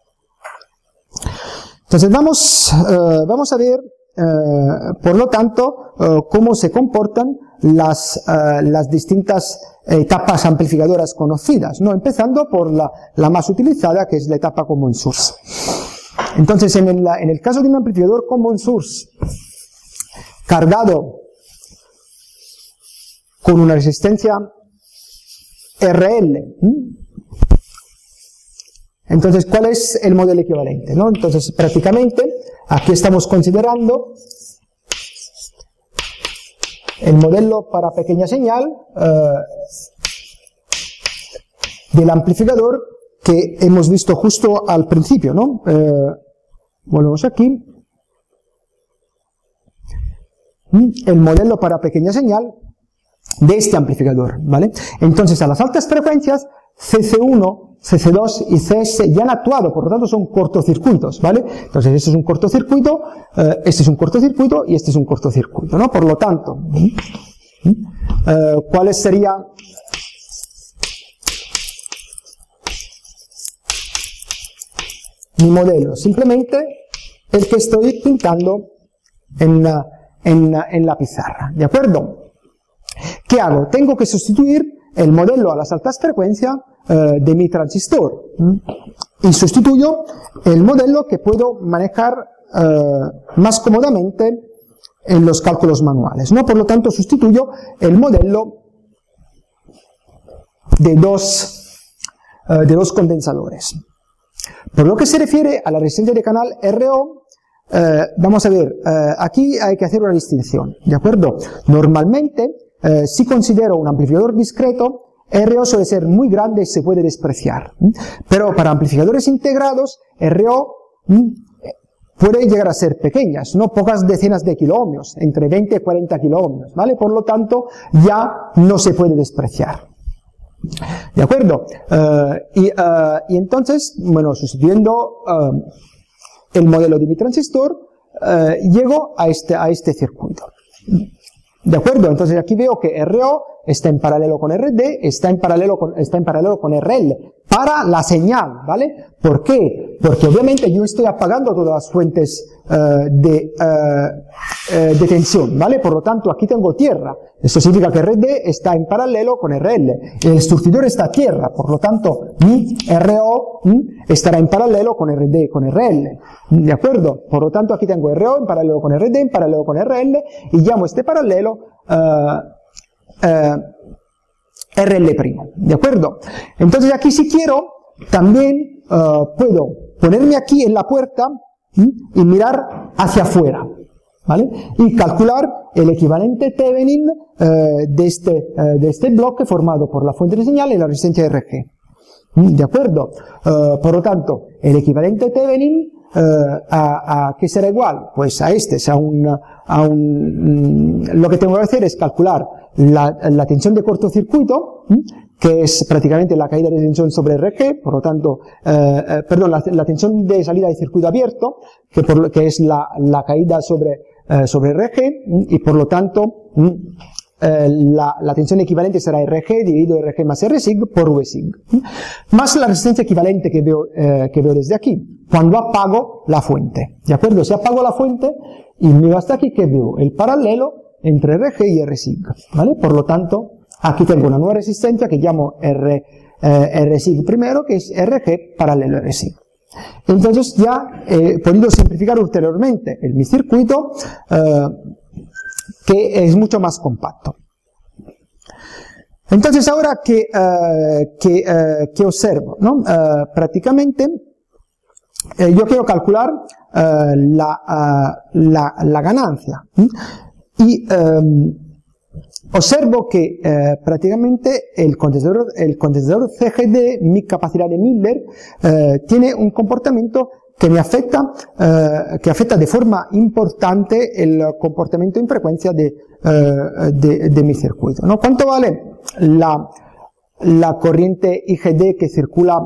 Speaker 1: Entonces vamos a ver, por lo tanto, cómo se comportan las distintas etapas amplificadoras conocidas, ¿no? Empezando por la más utilizada, que es la etapa common source. Entonces, en el caso de un amplificador common source cargado con una resistencia RL, entonces, ¿cuál es el modelo equivalente, ¿no? Entonces, prácticamente, aquí estamos considerando el modelo para pequeña señal del amplificador que hemos visto justo al principio, ¿no? Volvemos aquí. El modelo para pequeña señal de este amplificador, ¿vale? Entonces, a las altas frecuencias, CC1, CC2 y CS ya han actuado, por lo tanto son cortocircuitos, ¿vale? Entonces este es un cortocircuito, este es un cortocircuito y este es un cortocircuito, ¿no? Por lo tanto, ¿cuál sería mi modelo? Simplemente el que estoy pintando en la pizarra, ¿de acuerdo? ¿Qué hago? Tengo que sustituir el modelo a las altas frecuencias de mi transistor y sustituyo el modelo que puedo manejar más cómodamente en los cálculos manuales, ¿no? Por lo tanto, sustituyo el modelo de dos condensadores. Por lo que se refiere a la resistencia de canal RO, vamos a ver, aquí hay que hacer una distinción, ¿de acuerdo? Normalmente, si considero un amplificador discreto, RO suele ser muy grande y se puede despreciar. Pero para amplificadores integrados, RO puede llegar a ser pequeñas, no pocas decenas de kiloohmios, entre 20 y 40 kiloohmios, ¿vale? Por lo tanto, ya no se puede despreciar. ¿De acuerdo? Y entonces, bueno, sustituyendo el modelo de mi transistor, llego a este circuito. ¿De acuerdo? Entonces aquí veo que RO está en paralelo con RD, está en paralelo con RL, para la señal, ¿vale? ¿Por qué? Porque obviamente yo estoy apagando todas las fuentes de tensión, ¿vale? Por lo tanto, aquí tengo tierra. Esto significa que RD está en paralelo con RL. El surtidor está a tierra, por lo tanto, mi RO estará en paralelo con RD y con RL. ¿De acuerdo? Por lo tanto, aquí tengo RO en paralelo con RD, en paralelo con RL, y llamo este paralelo RL'. ¿De acuerdo? Entonces, aquí si quiero, también puedo ponerme aquí en la puerta y mirar hacia afuera, ¿vale? Y calcular el equivalente Thevenin de este bloque formado por la fuente de señal y la resistencia RG. ¿De acuerdo? Por lo tanto, el equivalente Thevenin ¿a qué será igual? Pues a este, lo que tengo que hacer es calcular la tensión de cortocircuito, que es prácticamente la caída de tensión sobre RG, por lo tanto, la tensión de salida de circuito abierto, que es la caída sobre RG, y por lo tanto, la tensión equivalente será RG dividido RG más Rsig por Vsig, más la resistencia equivalente que veo desde aquí, cuando apago la fuente. ¿De acuerdo? Si apago la fuente y miro hasta aquí, ¿qué veo? El paralelo entre RG y Rsig, ¿vale? Por lo tanto, aquí tengo una nueva resistencia que llamo Rsig primero, que es RG paralelo a Rsig. Entonces ya he podido simplificar ulteriormente mi circuito, que es mucho más compacto. Entonces ahora que observo, ¿no? Prácticamente yo quiero calcular la ganancia, y observo que prácticamente el condensador CGD, mi capacidad de Miller, tiene un comportamiento que me afecta, que afecta de forma importante el comportamiento en frecuencia de mi circuito, ¿no? ¿Cuánto vale la corriente IGD que circula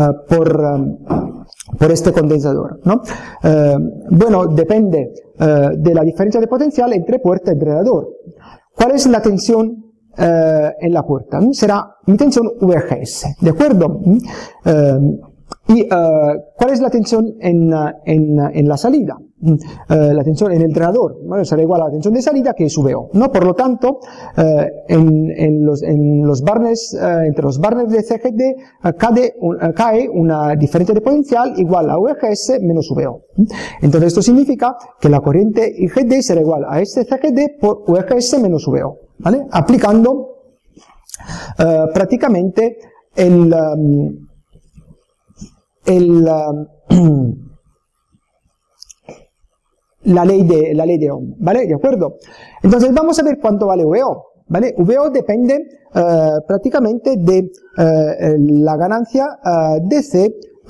Speaker 1: por este condensador, ¿no? Bueno, depende de la diferencia de potencial entre puerta y drenadoras. ¿Cuál es la tensión en la puerta? Será mi tensión VGS, ¿de acuerdo? ¿Y cuál es la tensión en la salida? La tensión en el drenador, ¿vale? Será igual a la tensión de salida, que es VO, ¿no? Por lo tanto, entre los burners de CGD cae una diferencia de potencial igual a VGS menos VO. Entonces esto significa que la corriente IGD será igual a este CGD por VGS menos VO, ¿vale? Aplicando prácticamente la ley de Ohm, ¿vale? ¿De acuerdo? Entonces vamos a ver cuánto vale VO, ¿vale? VO depende prácticamente de la ganancia DC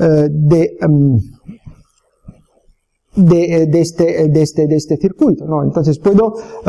Speaker 1: de este circuito, ¿no? Entonces puedo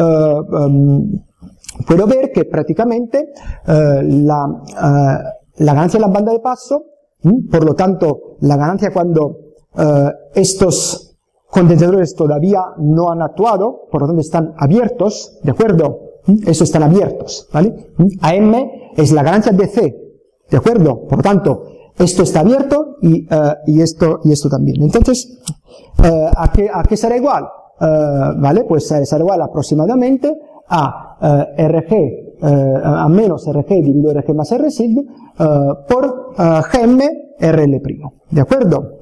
Speaker 1: ver que prácticamente la ganancia en la banda de paso, por lo tanto la ganancia cuando estos condensadores todavía no han actuado, por lo tanto están abiertos, ¿de acuerdo? Estos están abiertos, ¿vale? AM es la ganancia DC, ¿de acuerdo? Por lo tanto, esto está abierto y esto también. Entonces, ¿a qué será igual? ¿Vale? Pues será igual aproximadamente a a menos RG dividido RG más Rsig por Gm RL', ¿de acuerdo?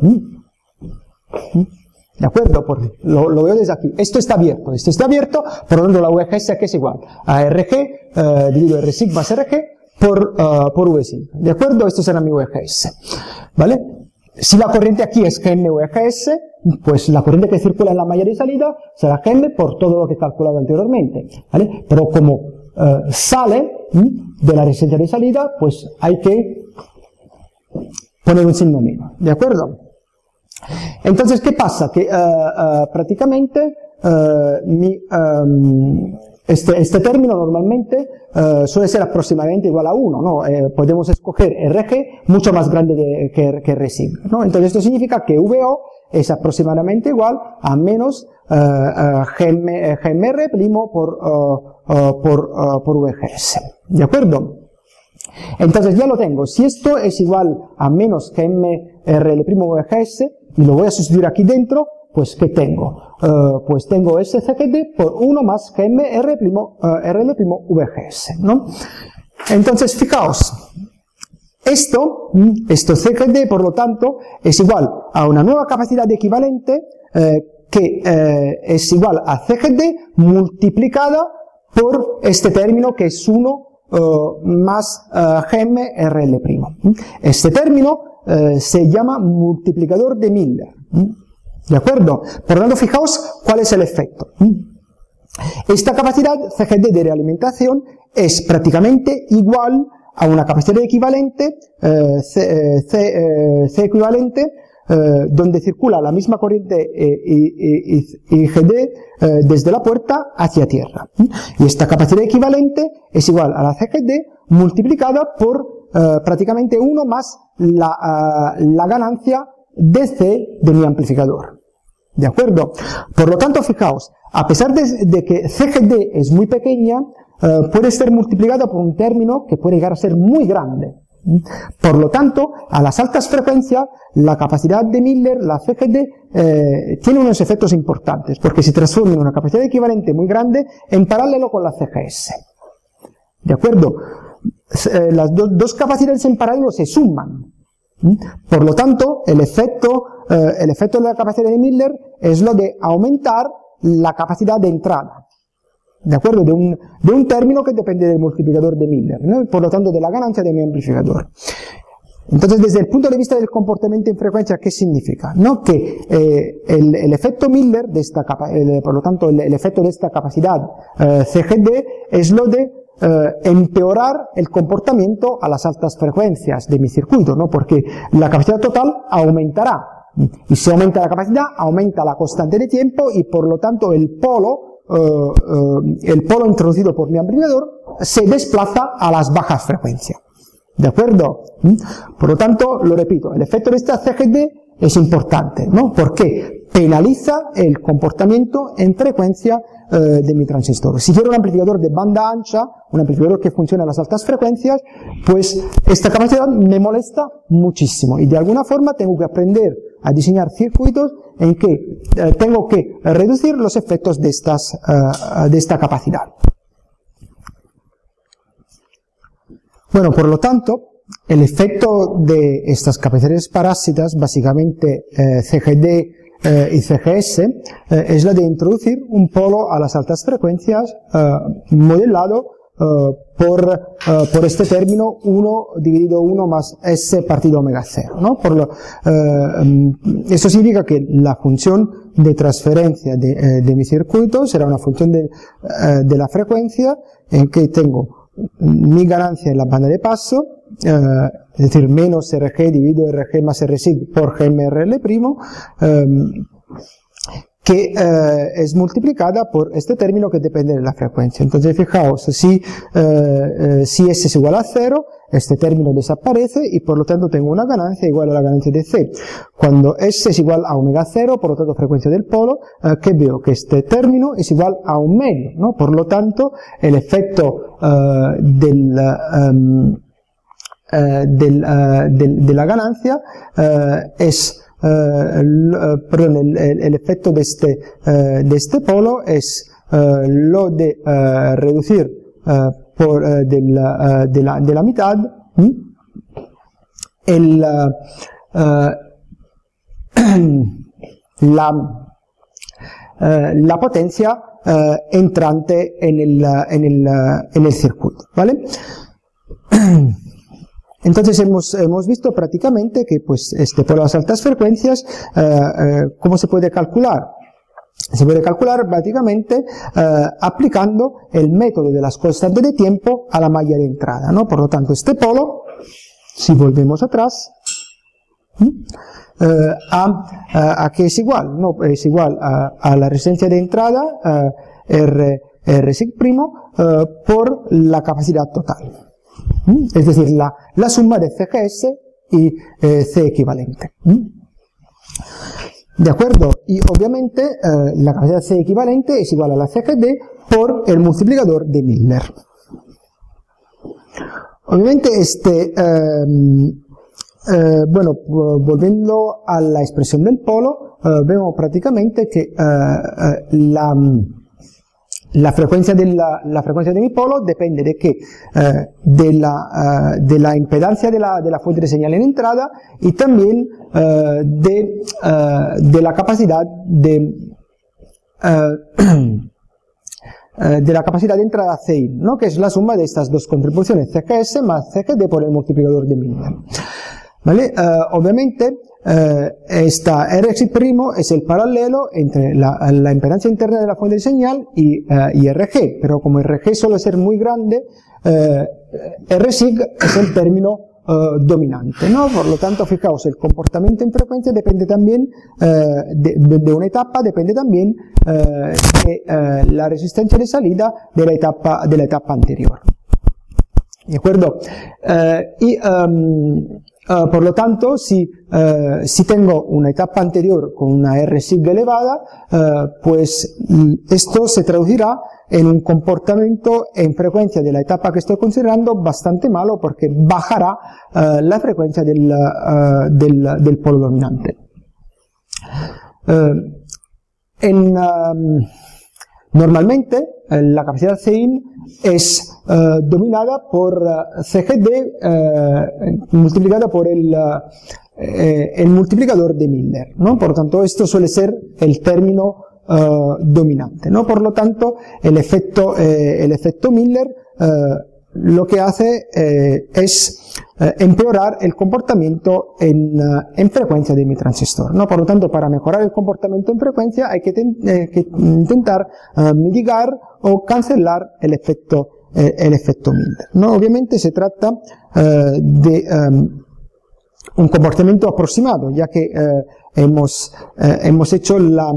Speaker 1: ¿De acuerdo? Lo veo desde aquí. Esto está abierto, por lo tanto la VGS aquí es igual a RG dividido Rsig más RG por Vsig. ¿De acuerdo? Esto será mi VGS. ¿Vale? Si la corriente aquí es Gm VGS, pues la corriente que circula en la malla de salida será Gm por todo lo que he calculado anteriormente. ¿Vale? Pero como sale de la resistencia de salida, pues hay que poner un signo menos. ¿De acuerdo? Entonces, ¿qué pasa? Que prácticamente este término normalmente suele ser aproximadamente igual a 1, ¿no? Podemos escoger RG mucho más grande que Rsig, ¿no? Entonces esto significa que VO es aproximadamente igual a menos GMR' por VGS, ¿de acuerdo? Entonces ya lo tengo. Si esto es igual a menos GMRL' VGS, y lo voy a sustituir aquí dentro, pues ¿qué tengo? Pues tengo SCGD por 1 más GMRL' VGS, ¿no? Entonces fijaos, esto CGD, por lo tanto, es igual a una nueva capacidad equivalente que es igual a CGD multiplicada por este término que es 1 más GMRL'. Este término se llama multiplicador de Miller. ¿De acuerdo? Por lo tanto, fijaos cuál es el efecto. Esta capacidad CGD de realimentación es prácticamente igual a una capacidad equivalente, C equivalente, donde circula la misma corriente IGD desde la puerta hacia tierra. Y esta capacidad equivalente es igual a la CGD multiplicada por prácticamente 1 más la ganancia DC de mi amplificador. ¿De acuerdo? Por lo tanto, fijaos, a pesar de que CGD es muy pequeña, puede ser multiplicada por un término que puede llegar a ser muy grande. Por lo tanto, a las altas frecuencias, la capacidad de Miller, la CGD, tiene unos efectos importantes, porque se transforma en una capacidad equivalente muy grande en paralelo con la CGS. ¿De acuerdo? Las dos capacidades en paralelo se suman. Por lo tanto, el efecto de la capacidad de Miller es lo de aumentar la capacidad de entrada. ¿De acuerdo? De un término que depende del multiplicador de Miller, ¿no? Por lo tanto, de la ganancia de mi amplificador. Entonces, desde el punto de vista del comportamiento en frecuencia, ¿qué significa? ¿No? Que el efecto Miller, por lo tanto, el efecto de esta capacidad CGD es lo de empeorar el comportamiento a las altas frecuencias de mi circuito, ¿no? Porque la capacidad total aumentará. Y si aumenta la capacidad, aumenta la constante de tiempo y por lo tanto el polo introducido por mi amplificador se desplaza a las bajas frecuencias. ¿De acuerdo? Por lo tanto, lo repito, el efecto de esta CGD es importante, ¿no? Porque penaliza el comportamiento en frecuencia de mi transistor. Si quiero un amplificador de banda ancha, un amplificador que funciona a las altas frecuencias, pues esta capacidad me molesta muchísimo y de alguna forma tengo que aprender a diseñar circuitos en que tengo que reducir los efectos de esta capacidad. Bueno, por lo tanto, el efecto de estas capacidades parásitas, básicamente CGD y CGS, es la de introducir un polo a las altas frecuencias modelado por este término 1 dividido 1 más S partido omega 0, ¿no? Eso significa que la función de transferencia de mi circuito será una función de la frecuencia en que tengo mi ganancia en la banda de paso, es decir, menos RG dividido RG más RSIG por GMRL', que es multiplicada por este término que depende de la frecuencia. Entonces, fijaos, si S es igual a 0, este término desaparece y por lo tanto tengo una ganancia igual a la ganancia de C. Cuando S es igual a omega 0, por lo tanto frecuencia del polo, que veo que este término es igual a un medio, ¿no? Por lo tanto, el efecto de la ganancia es el efecto de este polo es lo de reducir de la mitad la potencia entrante en el circuito, ¿vale? Entonces hemos visto prácticamente que pues este polo a las altas frecuencias, ¿cómo se puede calcular? Se puede calcular prácticamente aplicando el método de las constantes de tiempo a la malla de entrada, ¿no? Por lo tanto, este polo, si volvemos atrás, ¿a qué es igual? No, es igual a la resistencia de entrada, Rsig', por la capacidad total. Es decir, la suma de CGS y C equivalente. ¿De acuerdo? Y obviamente la capacidad C equivalente es igual a la CGD por el multiplicador de Miller. Obviamente bueno, volviendo a la expresión del polo, vemos prácticamente que la frecuencia de mi polo depende de qué, de la impedancia de la fuente de señal en entrada y también de la capacidad de la capacidad de entrada CIN, ¿no? Que es la suma de estas dos contribuciones, CGS más CGD por el multiplicador de Miller. ¿Vale? Obviamente, esta Rx' es el paralelo entre la impedancia interna de la fuente de señal y RG, pero como RG suele ser muy grande, Rsig es el término dominante, ¿no? Por lo tanto, fijaos, el comportamiento en frecuencia depende también de una etapa, depende también de la resistencia de salida de la etapa anterior. ¿De acuerdo? Por lo tanto, si tengo una etapa anterior con una R-sig elevada, pues esto se traducirá en un comportamiento en frecuencia de la etapa que estoy considerando bastante malo, porque bajará la frecuencia del polo dominante. Normalmente la capacidad Cein es dominada por CGD multiplicada por el multiplicador de Miller, ¿no? Por lo tanto, esto suele ser el término dominante, ¿no? Por lo tanto, el efecto Miller lo que hace es empeorar el comportamiento en frecuencia de mi transistor, ¿no? Por lo tanto, para mejorar el comportamiento en frecuencia hay que intentar mitigar o cancelar el efecto Miller, ¿no? Obviamente se trata de un comportamiento aproximado, ya que hemos hecho la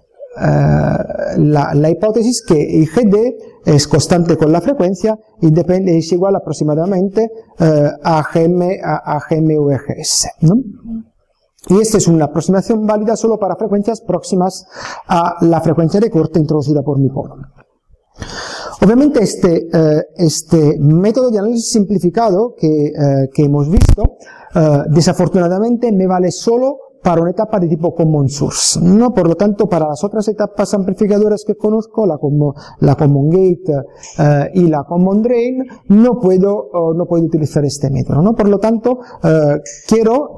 Speaker 1: hipótesis que IGD es constante con la frecuencia y es igual aproximadamente a GMVGS, ¿no? Y esta es una aproximación válida solo para frecuencias próximas a la frecuencia de corte introducida por mi polo. Obviamente este método de análisis simplificado que hemos visto, desafortunadamente me vale solo para una etapa de tipo common source, ¿no? Por lo tanto, para las otras etapas amplificadoras que conozco, la common gate y la common drain, no puedo utilizar este método, ¿no? Por lo tanto, quiero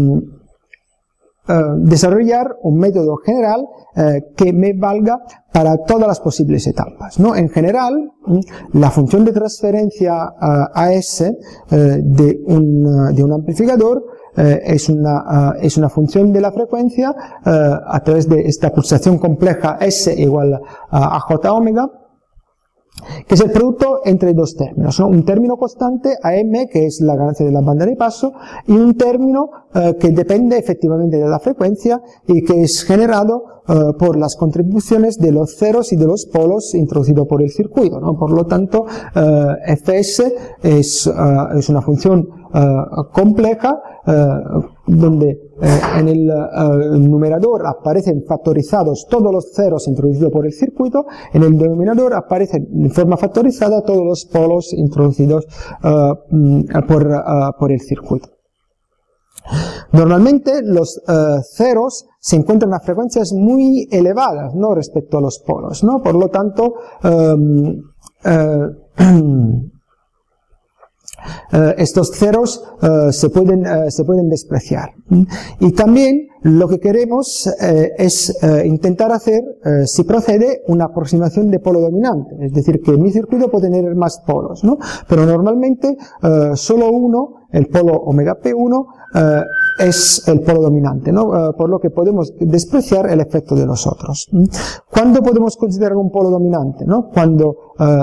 Speaker 1: desarrollar un método general que me valga para todas las posibles etapas, ¿no? En general, la función de transferencia AS de un amplificador es una función de la frecuencia a través de esta pulsación compleja S igual a J omega, que es el producto entre dos términos, ¿no? Un término constante, AM, que es la ganancia de la banda de paso, y un término que depende efectivamente de la frecuencia y que es generado por las contribuciones de los ceros y de los polos introducidos por el circuito, ¿no? Por lo tanto, Fs es una función compleja donde en el numerador aparecen factorizados todos los ceros introducidos por el circuito, en el denominador aparecen en forma factorizada todos los polos introducidos por el circuito. Normalmente los ceros se encuentran a frecuencias muy elevadas, ¿no? Respecto a los polos, ¿no? Por lo tanto, estos ceros se pueden despreciar. Y también lo que queremos es intentar hacer, si procede, una aproximación de polo dominante, es decir, que mi circuito puede tener más polos, ¿no? Pero normalmente solo uno, el polo omega P1, es el polo dominante, ¿no? Por lo que podemos despreciar el efecto de los otros. ¿Cuándo podemos considerar un polo dominante, ¿no? Cuando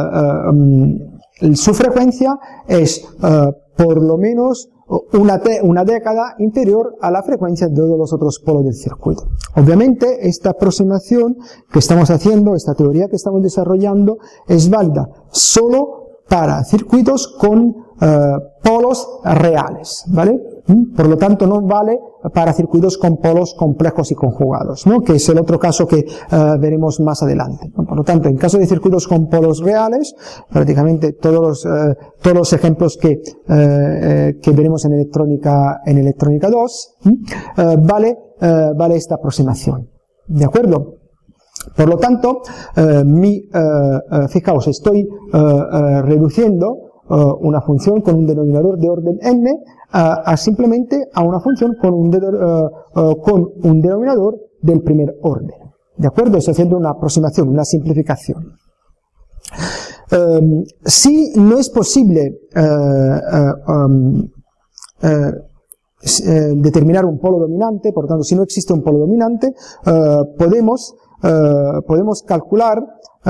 Speaker 1: su frecuencia es por lo menos una década inferior a la frecuencia de todos los otros polos del circuito. Obviamente, esta aproximación que estamos haciendo, esta teoría que estamos desarrollando, es válida solo para circuitos con polos reales, ¿vale? Por lo tanto, no vale para circuitos con polos complejos y conjugados, ¿no? Que es el otro caso que veremos más adelante, ¿no? Por lo tanto, en caso de circuitos con polos reales, prácticamente todos los ejemplos que veremos en electrónica 2, vale esta aproximación, ¿de acuerdo? Por lo tanto, fijaos, estoy reduciendo una función con un denominador de orden n simplemente a una función con un denominador del primer orden. ¿De acuerdo? Estoy haciendo una aproximación, una simplificación. Si no es posible determinar un polo dominante, por lo tanto, si no existe un polo dominante, podemos calcular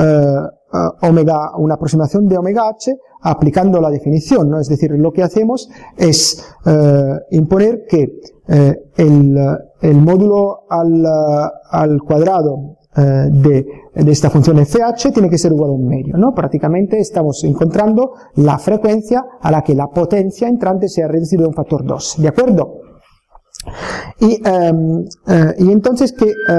Speaker 1: una aproximación de omega h aplicando la definición, ¿no? Es decir, lo que hacemos es imponer que el módulo al cuadrado de esta función fh tiene que ser igual a un medio, ¿no? Prácticamente estamos encontrando la frecuencia a la que la potencia entrante se ha reducido de un factor 2, ¿de acuerdo? Y entonces,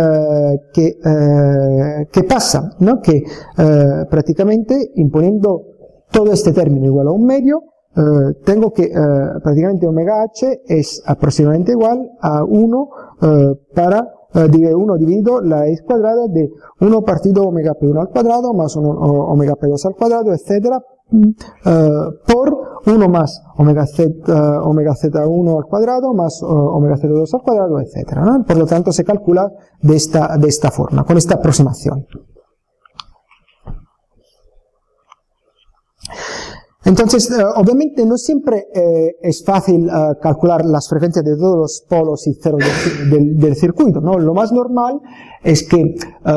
Speaker 1: ¿qué pasa? ¿No? Que prácticamente imponiendo todo este término igual a un medio, tengo que prácticamente omega h es aproximadamente igual a 1 para 1 dividido la raíz cuadrada de 1 partido omega p1 al cuadrado más 1 omega p2 al cuadrado, etcétera, por 1 más omega z1 al cuadrado más omega z2 al cuadrado, etcétera, ¿no? Por lo tanto, se calcula de esta forma, con esta aproximación. Entonces, obviamente no siempre es fácil calcular las frecuencias de todos los polos y ceros del circuito, ¿no? Lo más normal es que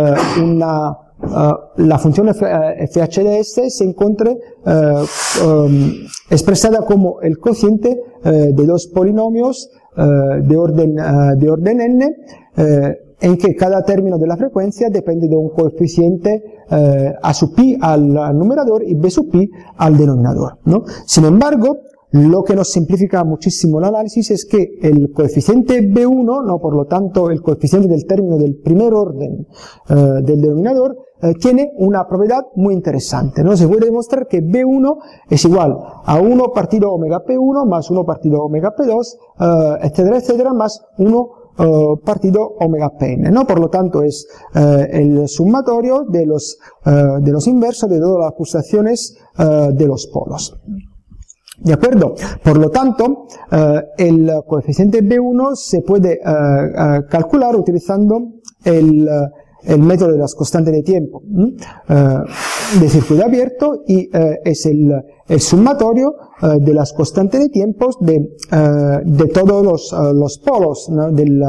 Speaker 1: la función FHDS se encuentre expresada como el cociente de dos polinomios de orden n, en que cada término de la frecuencia depende de un coeficiente a sub pi al numerador y b sub pi al denominador, ¿no? Sin embargo, lo que nos simplifica muchísimo el análisis es que el coeficiente B1, ¿no? Por lo tanto, el coeficiente del término del primer orden del denominador, tiene una propiedad muy interesante, ¿no? Se puede demostrar que B1 es igual a 1 partido omega P1 más 1 partido omega P2, etcétera, etcétera, más 1 partido omega Pn, ¿no? Por lo tanto, es el sumatorio de los inversos de todas las pulsaciones de los polos. ¿De acuerdo? Por lo tanto, el coeficiente B1 se puede calcular utilizando el método de las constantes de tiempo de circuito abierto, y es el sumatorio de las constantes de tiempos de todos los polos, ¿no? del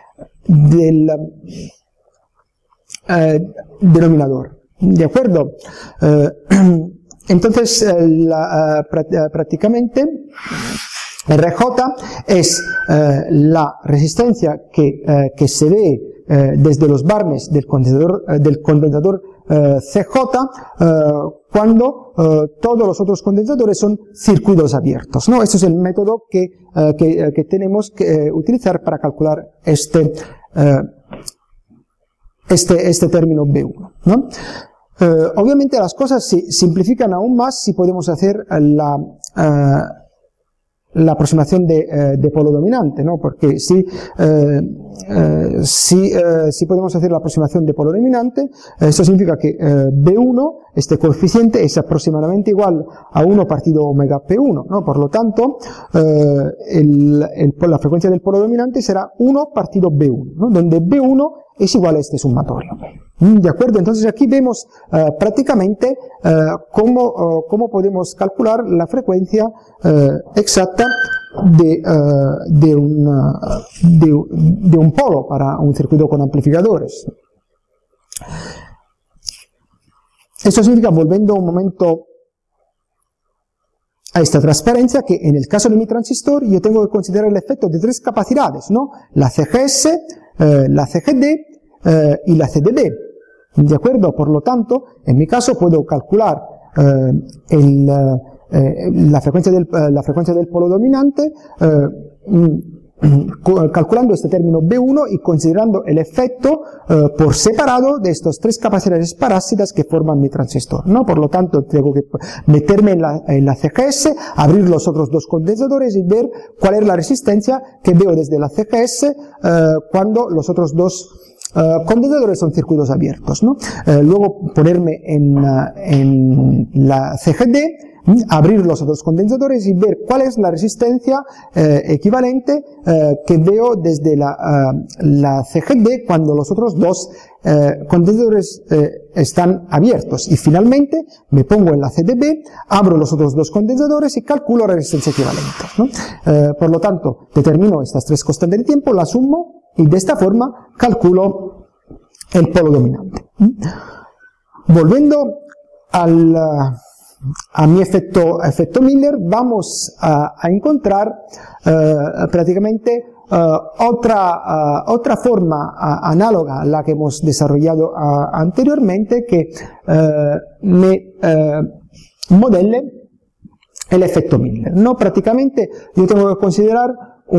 Speaker 1: denominador. ¿De acuerdo? Entonces, prácticamente, RJ es la resistencia que se ve desde los barnes del condensador CJ cuando todos los otros condensadores son circuitos abiertos, ¿no? Este es el método que tenemos que utilizar para calcular este término B1, ¿no? Obviamente las cosas se simplifican aún más si podemos hacer la aproximación de polo dominante, ¿no? Porque si podemos hacer la aproximación de polo dominante, esto significa que B1, este coeficiente, es aproximadamente igual a 1 partido omega P1, ¿no? Por lo tanto, la frecuencia del polo dominante será 1 partido B1, ¿no? Donde B1 es igual a este sumatorio. ¿De acuerdo? Entonces aquí vemos prácticamente cómo podemos calcular la frecuencia exacta de un polo para un circuito con amplificadores. Esto significa, volviendo un momento a esta transparencia, que en el caso de mi transistor yo tengo que considerar el efecto de tres capacidades, ¿no? La CGS, la CGD y la CDB. ¿De acuerdo? Por lo tanto, en mi caso puedo calcular la frecuencia del polo dominante calculando este término B1 y considerando el efecto por separado de estos tres capacidades parásitas que forman mi transistor, ¿no? Por lo tanto, tengo que meterme en la CGS, abrir los otros dos condensadores y ver cuál es la resistencia que veo desde la CGS cuando los otros dos condensadores son circuitos abiertos, ¿no? Luego ponerme en la CGD, abrir los otros condensadores y ver cuál es la resistencia equivalente que veo desde la CGD cuando los otros dos condensadores están abiertos, y finalmente me pongo en la CDB, abro los otros dos condensadores y calculo la resistencia equivalente, ¿no? Por lo tanto, determino estas tres constantes de tiempo, las sumo y de esta forma calculo el polo dominante. Volviendo a mi efecto Miller, vamos a encontrar prácticamente otra forma análoga a la que hemos desarrollado anteriormente, que me modele el efecto Miller, ¿no? Prácticamente yo tengo que considerar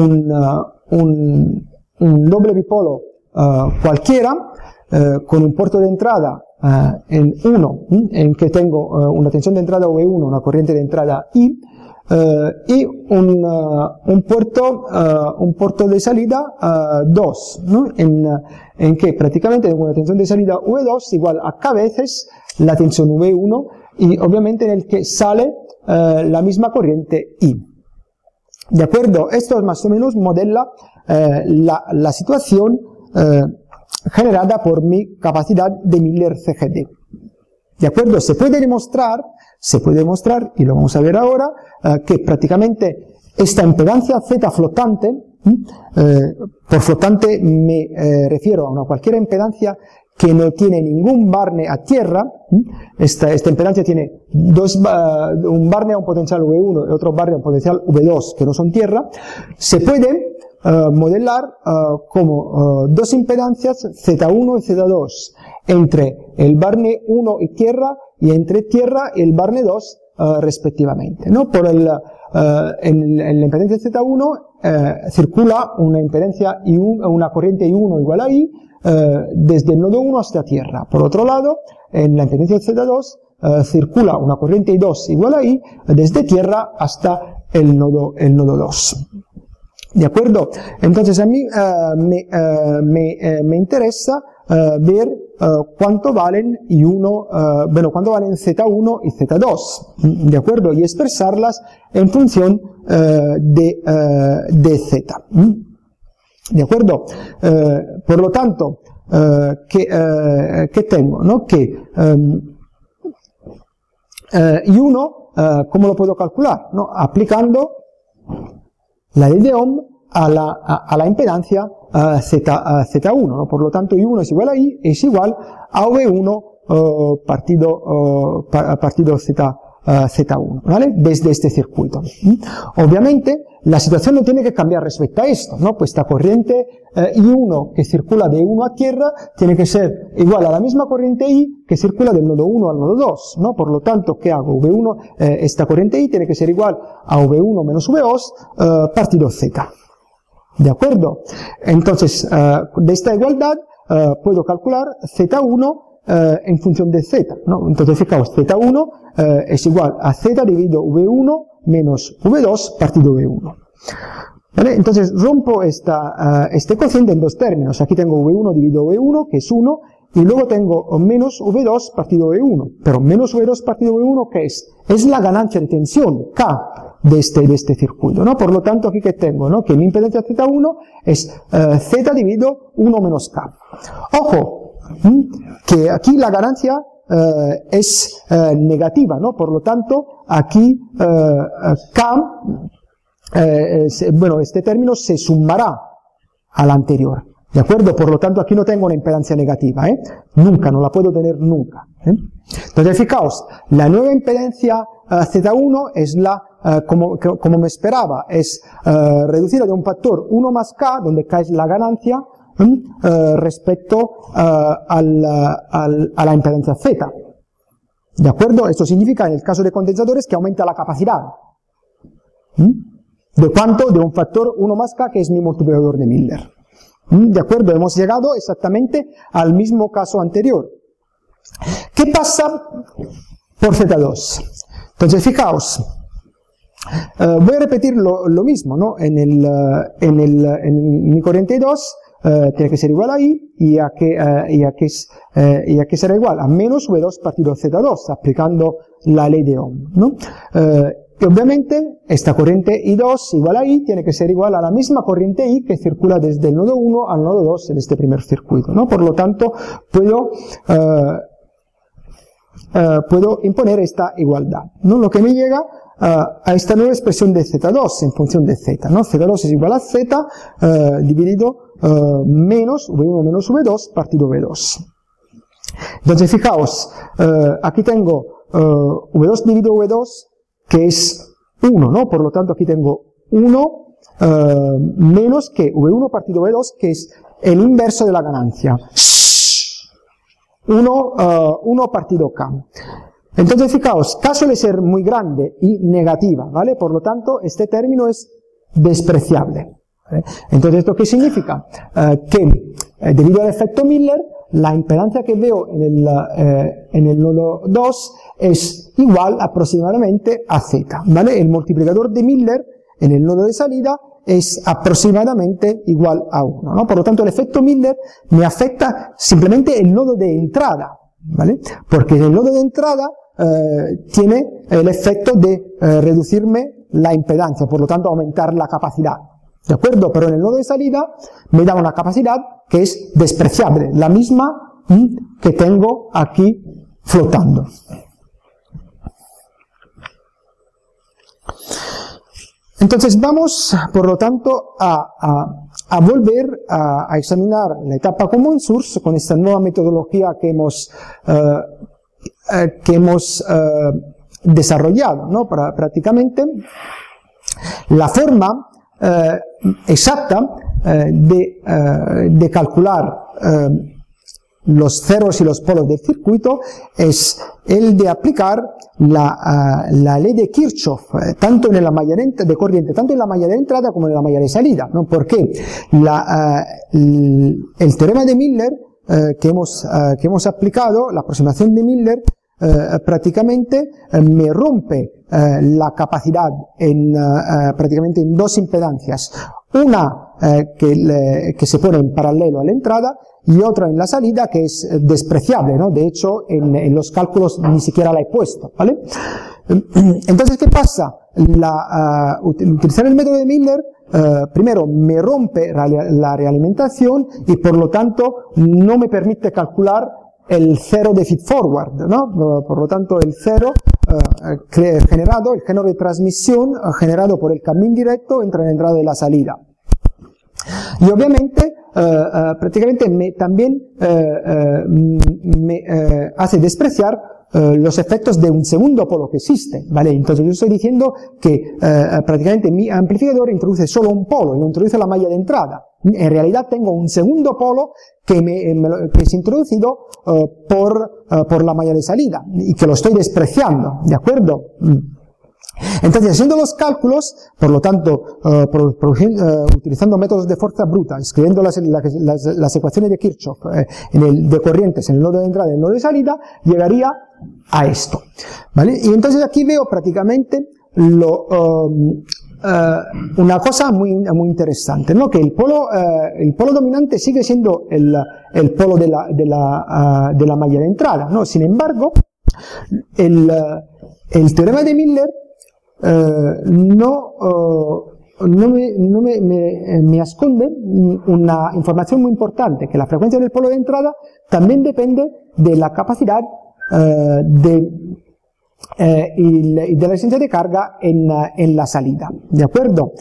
Speaker 1: un doble bipolo cualquiera, con un puerto de entrada en 1, en que tengo una tensión de entrada V1, una corriente de entrada I, y un puerto de salida 2, ¿no? En que prácticamente tengo una tensión de salida V2 igual a K veces la tensión V1, y obviamente en el que sale la misma corriente I. ¿De acuerdo? Esto más o menos modela la situación generada por mi capacidad de Miller CGD. ¿De acuerdo? Se puede demostrar, y lo vamos a ver ahora, que prácticamente esta impedancia Z flotante, por flotante me refiero a una cualquier impedancia que no tiene ningún barne a tierra. Esta impedancia tiene un barne a un potencial V1 y otro barne a un potencial V2 que no son tierra. Se puede modelar como dos impedancias Z1 y Z2 entre el barne 1 y tierra, y entre tierra y el barne 2 respectivamente, ¿no? En la impedancia Z1 circula una impedancia I1, una corriente I1 igual a I, desde el nodo 1 hasta tierra. Por otro lado, en la impedancia Z2 circula una corriente I2 igual a I desde tierra hasta el nodo 2. ¿De acuerdo? Entonces a mí me interesa ver cuánto valen cuánto valen Z1 y Z2, ¿de acuerdo? Y expresarlas en función de Z. ¿De acuerdo? Por lo tanto, ¿qué tengo? ¿No? Que I1, ¿cómo lo puedo calcular? ¿No? Aplicando la ley de Ohm a la impedancia Z1, ¿no? Por lo tanto, I1 es igual a I, es igual a V1 partido Z1, ¿vale? Desde este circuito. Obviamente, la situación no tiene que cambiar respecto a esto, ¿no? Pues esta corriente I1 que circula de 1 a tierra tiene que ser igual a la misma corriente I que circula del nodo 1 al nodo 2, ¿no? Por lo tanto, ¿qué hago? V1, esta corriente I tiene que ser igual a V1 menos V2 partido Z. ¿De acuerdo? Entonces, de esta igualdad puedo calcular Z1 en función de Z, ¿no? Entonces, fijaos, Z1 es igual a Z dividido V1 menos V2 partido V1. ¿Vale? Entonces, rompo este cociente en dos términos. Aquí tengo V1 dividido V1, que es 1, y luego tengo menos V2 partido V1. Pero menos V2 partido V1, ¿qué es? Es la ganancia de tensión, K, de este circuito, ¿no? Por lo tanto, aquí que tengo, ¿no? Que mi impedancia Z1 es Z dividido 1 menos K. Ojo, que aquí la ganancia es negativa, ¿no? Por lo tanto, aquí K, este término se sumará al anterior, ¿de acuerdo? Por lo tanto, aquí no tengo una impedancia negativa, nunca, no la puedo tener nunca, Entonces, fijaos, la nueva impedancia Z1 es como me esperaba, es reducida de un factor 1 más K, donde K es la ganancia, respecto a la impedancia Z. ¿De acuerdo? Esto significa, en el caso de condensadores, que aumenta la capacidad. ¿De cuánto? De un factor 1 más K, que es mi multiplicador de Miller. ¿De acuerdo? Hemos llegado exactamente al mismo caso anterior. ¿Qué pasa por Z2? Entonces, fijaos, voy a repetir lo mismo, ¿no? En mi corriente 2 tiene que ser igual a I, y a que será igual a menos V2 partido Z2, aplicando la ley de Ohm, ¿no? Y obviamente, esta corriente I2 igual a I tiene que ser igual a la misma corriente I que circula desde el nodo 1 al nodo 2 en este primer circuito, ¿no? Por lo tanto, puedo imponer esta igualdad, ¿no? Lo que me llega a esta nueva expresión de Z2 en función de Z, ¿no? Z2 es igual a Z dividido menos V1 menos V2 partido V2. Entonces, fijaos, aquí tengo V2 dividido V2, que es 1, ¿no? Por lo tanto, aquí tengo 1 menos que V1 partido V2, que es el inverso de la ganancia. 1 partido K. Entonces, fijaos, K suele ser muy grande y negativa, ¿vale? Por lo tanto, este término es despreciable. ¿Vale? Entonces, ¿esto qué significa? Que debido al efecto Miller, la impedancia que veo en el nodo 2 es igual aproximadamente a Z, ¿vale? El multiplicador de Miller en el nodo de salida es aproximadamente igual a 1, ¿no? Por lo tanto, el efecto Miller me afecta simplemente el nodo de entrada, ¿vale? Porque el nodo de entrada tiene el efecto de reducirme la impedancia, por lo tanto, aumentar la capacidad. ¿De acuerdo? Pero en el nodo de salida me da una capacidad que es despreciable, la misma que tengo aquí flotando. Entonces vamos, por lo tanto, a volver a examinar la etapa common source con esta nueva metodología que hemos desarrollado, ¿no? Prácticamente la forma exacta de calcular los ceros y los polos del circuito es el de aplicar la ley de Kirchhoff, tanto en la malla de corriente, tanto en la malla de entrada como en la malla de salida, ¿no? Porque el teorema de Miller que hemos aplicado, la aproximación de Miller, prácticamente me rompe la capacidad prácticamente en dos impedancias, una que se pone en paralelo a la entrada y otra en la salida que es despreciable, ¿no? De hecho, en los cálculos ni siquiera la he puesto, ¿vale? Entonces, ¿qué pasa? Utilizar el método de Miller, primero, me rompe la realimentación y por lo tanto no me permite calcular el cero de feed-forward, ¿no? Por lo tanto, el cero generado, el género de transmisión generado por el cambio indirecto entre la entrada y la salida. Y obviamente, prácticamente también me hace despreciar los efectos de un segundo polo que existe, ¿vale? Entonces yo estoy diciendo que prácticamente mi amplificador introduce solo un polo y no introduce la malla de entrada. En realidad tengo un segundo polo que es introducido por la malla de salida y que lo estoy despreciando, ¿de acuerdo? Entonces, haciendo los cálculos, por lo tanto, utilizando métodos de fuerza bruta, escribiendo las ecuaciones de Kirchhoff de corrientes en el nodo de entrada y en el nodo de salida, llegaría a esto, ¿vale? Y entonces aquí veo prácticamente una cosa muy interesante, ¿no? Que el polo dominante sigue siendo el polo de la malla de entrada, ¿no? Sin embargo, el teorema de Miller me esconde una información muy importante, que la frecuencia del polo de entrada también depende de la capacidad y de la resistencia de carga en la salida, ¿de acuerdo?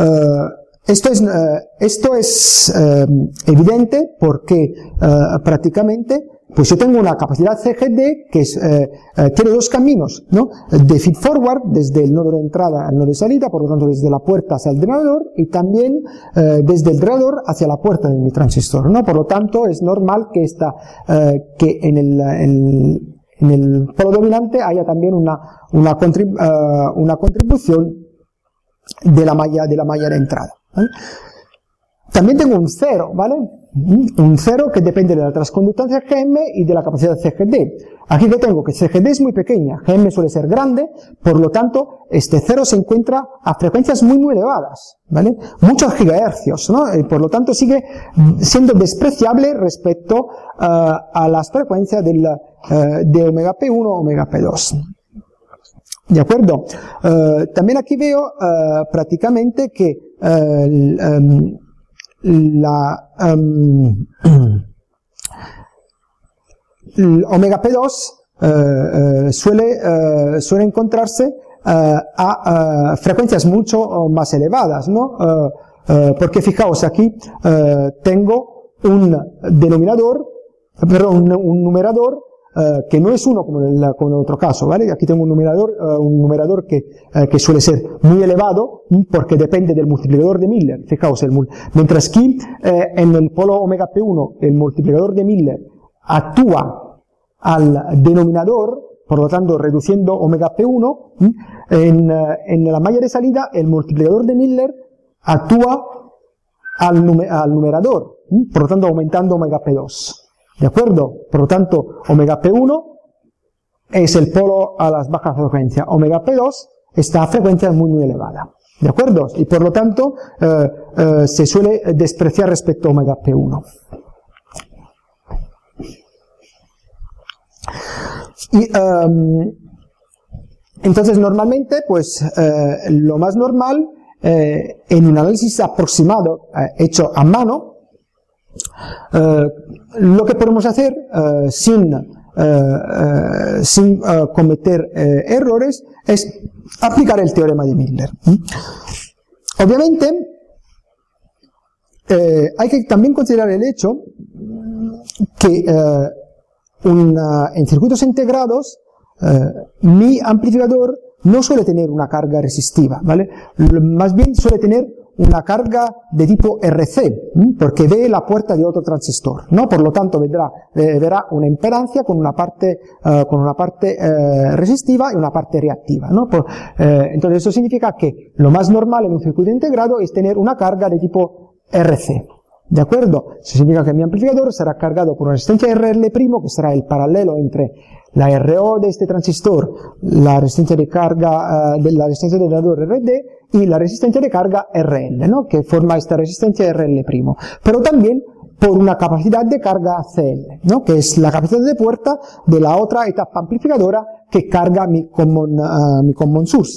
Speaker 1: Esto es evidente porque prácticamente pues yo tengo una capacidad CGD que tiene dos caminos, ¿no? De feed forward desde el nodo de entrada al nodo de salida, por lo tanto desde la puerta hacia el drenador y también desde el drenador hacia la puerta de mi transistor, ¿no? Por lo tanto es normal que en el polo dominante haya también una contribución de la malla de entrada, ¿vale? También tengo un cero, ¿vale? Un cero que depende de la transconductancia GM y de la capacidad CGD. Aquí que tengo que CGD es muy pequeña, GM suele ser grande, por lo tanto, este cero se encuentra a frecuencias muy elevadas, ¿vale? Muchos gigahercios, ¿no? Y por lo tanto sigue siendo despreciable respecto a las frecuencias de omega P1 o omega P2. ¿De acuerdo? También aquí veo prácticamente que omega P2 suele encontrarse a frecuencias mucho más elevadas, ¿no? Porque fijaos aquí tengo un numerador que no es 1 como en el otro caso, ¿vale? Aquí tengo un numerador que suele ser muy elevado, porque depende del multiplicador de Miller. Fijaos, mientras que en el polo omega P1 el multiplicador de Miller actúa al denominador, por lo tanto reduciendo omega P1, en la malla de salida el multiplicador de Miller actúa al numerador, por lo tanto aumentando omega P2. ¿De acuerdo? Por lo tanto, omega P1 es el polo a las bajas frecuencias. Omega P2 está a frecuencias muy, muy elevadas. ¿De acuerdo? Y por lo tanto, se suele despreciar respecto a omega P1. Y, entonces, normalmente, pues, lo más normal, en un análisis aproximado, hecho a mano, lo que podemos hacer sin cometer errores es aplicar el teorema de Miller. Obviamente, hay que también considerar el hecho que en circuitos integrados mi amplificador no suele tener una carga resistiva, ¿vale? Más bien suele tener una carga de tipo RC, porque ve la puerta de otro transistor, ¿no? Por lo tanto, verá una impedancia con una parte resistiva y una parte reactiva, ¿no? Entonces, eso significa que lo más normal en un circuito integrado es tener una carga de tipo RC. ¿De acuerdo? Eso significa que mi amplificador será cargado por una resistencia RL', que será el paralelo entre la RO de este transistor, la resistencia de carga la resistencia del generador RD y la resistencia de carga RL, ¿no? Que forma esta resistencia RL'. Pero también por una capacidad de carga CL, ¿no? Que es la capacidad de puerta de la otra etapa amplificadora que carga mi common source.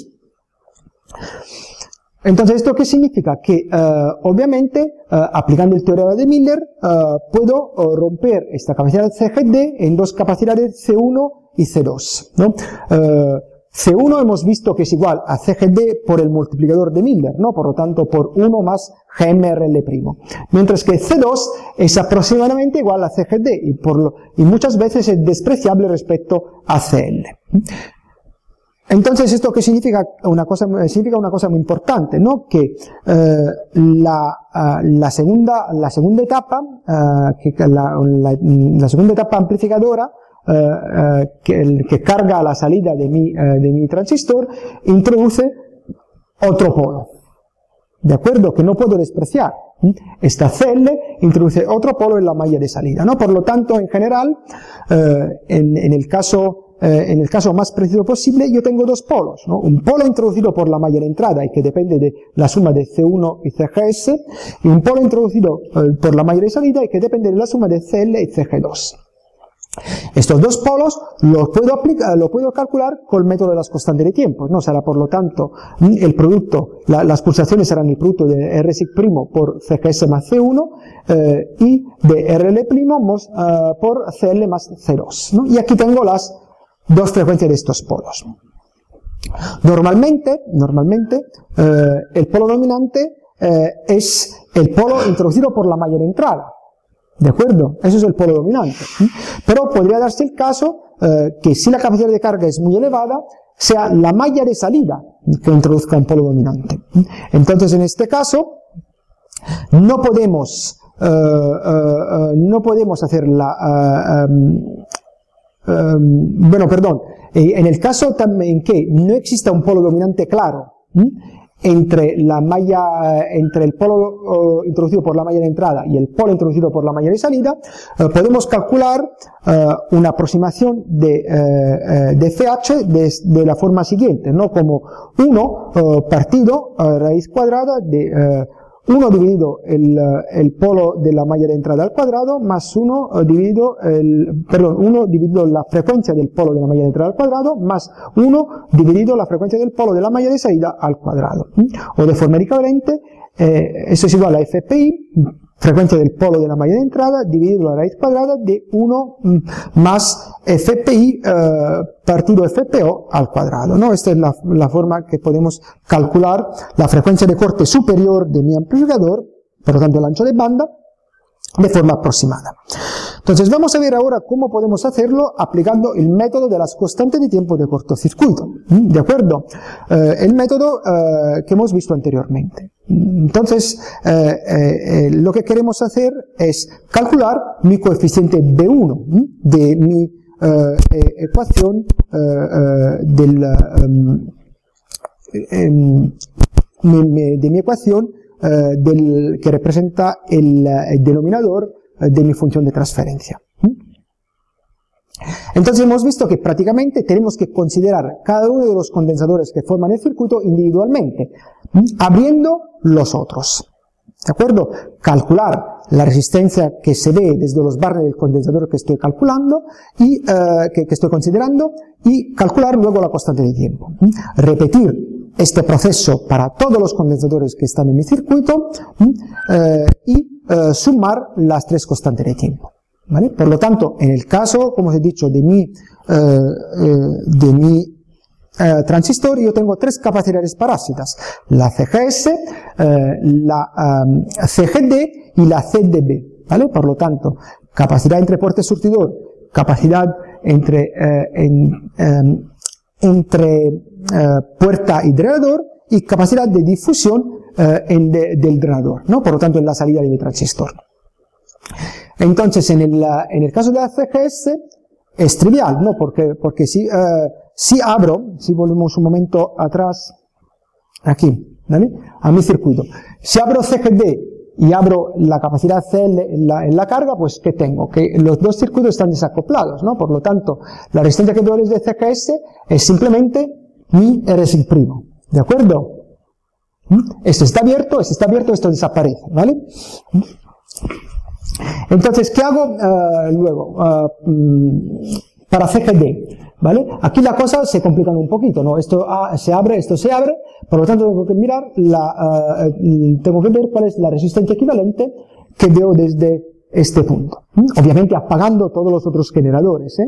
Speaker 1: Entonces, ¿esto qué significa? Que, obviamente, aplicando el teorema de Miller, puedo romper esta capacidad CGD en dos capacidades C1 y C2, ¿no? C1 hemos visto que es igual a CGD por el multiplicador de Miller, ¿no? Por lo tanto, por 1 más GMRL'. Mientras que C2 es aproximadamente igual a CGD y muchas veces es despreciable respecto a CL. Entonces, ¿esto qué significa? Significa una cosa muy importante, ¿no? Que la segunda etapa, la segunda etapa amplificadora, que carga la salida de mi transistor, introduce otro polo. ¿De acuerdo? Que no puedo despreciar. Esta CL introduce otro polo en la malla de salida, ¿no? Por lo tanto, en general, en el caso más preciso posible, yo tengo dos polos, ¿no? Un polo introducido por la malla de entrada y que depende de la suma de C1 y CGS, y un polo introducido por la malla de salida y que depende de la suma de CL y CG2. Estos dos polos los puedo calcular con el método de las constantes de tiempo, ¿no? Será, por lo tanto, el producto, las pulsaciones serán el producto de RSIC' por CGS más C1 y de RL' por CL más C2, ¿no? Y aquí tengo las dos frecuencias de estos polos. Normalmente, el polo dominante es el polo introducido por la malla de entrada. ¿De acuerdo? Eso es el polo dominante. Pero podría darse el caso que si la capacidad de carga es muy elevada, sea la malla de salida que introduzca un polo dominante. Entonces, en este caso, no podemos hacer en el caso también que no exista un polo dominante claro entre el polo introducido por la malla de entrada y el polo introducido por la malla de salida, podemos calcular una aproximación de CH de la forma siguiente, ¿no? Como 1 partido raíz cuadrada de 1 dividido el polo de la malla de entrada al cuadrado más 1 dividido la frecuencia del polo de la malla de entrada al cuadrado más 1 dividido la frecuencia del polo de la malla de salida al cuadrado. O de forma equivalente, eso es igual a FPI, frecuencia del polo de la malla de entrada, dividido la raíz cuadrada de 1 más FPI partido FPO al cuadrado, ¿no? Esta es la forma que podemos calcular la frecuencia de corte superior de mi amplificador, por lo tanto el ancho de banda, de forma aproximada. Entonces vamos a ver ahora cómo podemos hacerlo aplicando el método de las constantes de tiempo de cortocircuito, ¿de acuerdo? El método que hemos visto anteriormente. Entonces, lo que queremos hacer es calcular mi coeficiente B1 de mi ecuación de mi ecuación que representa el denominador de mi función de transferencia. Entonces hemos visto que prácticamente tenemos que considerar cada uno de los condensadores que forman el circuito individualmente, abriendo los otros. ¿De acuerdo? Calcular la resistencia que se ve desde los barres del condensador que estoy calculando y que estoy considerando, y calcular luego la constante de tiempo. Repetir este proceso para todos los condensadores que están en mi circuito y sumar las tres constantes de tiempo. ¿Vale? Por lo tanto, en el caso, como os he dicho, de mi transistor, yo tengo tres capacidades parásitas: la CGS, la CGD y la CDB. ¿Vale? Por lo tanto, capacidad entre puerta y surtidor, capacidad entre puerta y drenador, y capacidad de difusión del drenador, ¿no? Por lo tanto, en la salida de mi transistor. Entonces, en el caso de la CGS es trivial, ¿no? Porque si abro, si volvemos un momento atrás, aquí, ¿vale? A mi circuito. Si abro CGD y abro la capacidad CL en la carga, pues ¿qué tengo? Que los dos circuitos están desacoplados, ¿no? Por lo tanto, la resistencia que veo desde CGS es simplemente mi R'', ¿de acuerdo? Esto está abierto, esto desaparece, ¿vale? Entonces, ¿qué hago luego? Para CGD, ¿vale? Aquí la cosa se complica un poquito, ¿no? Esto se abre, por lo tanto tengo que mirar tengo que ver cuál es la resistencia equivalente que veo desde este punto. Obviamente apagando todos los otros generadores,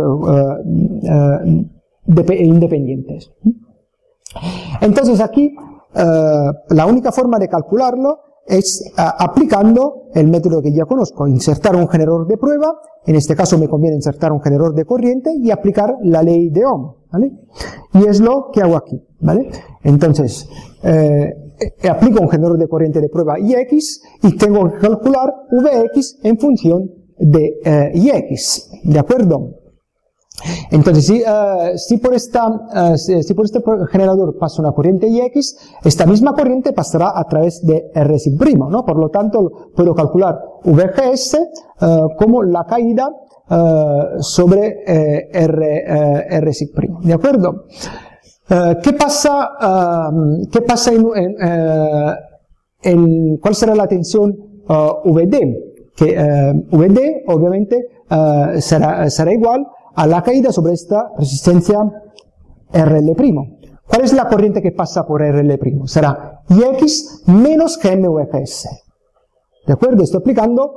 Speaker 1: independientes. Entonces aquí, la única forma de calcularlo es aplicando el método que ya conozco: insertar un generador de prueba. En este caso me conviene insertar un generador de corriente y aplicar la ley de Ohm, ¿vale? Y es lo que hago aquí, ¿vale? Entonces, aplico un generador de corriente de prueba IX y tengo que calcular Vx en función de IX, ¿de acuerdo? Entonces, si por este generador pasa una corriente IX, esta misma corriente pasará a través de R', ¿no? Por lo tanto, puedo calcular VGS como la caída sobre R', ¿de acuerdo? ¿Qué pasa cuál será la tensión VD? Que VD, obviamente, será igual a la caída sobre esta resistencia RL'. ¿Cuál es la corriente que pasa por RL'? Será IX menos GMVGS. ¿De acuerdo? Estoy aplicando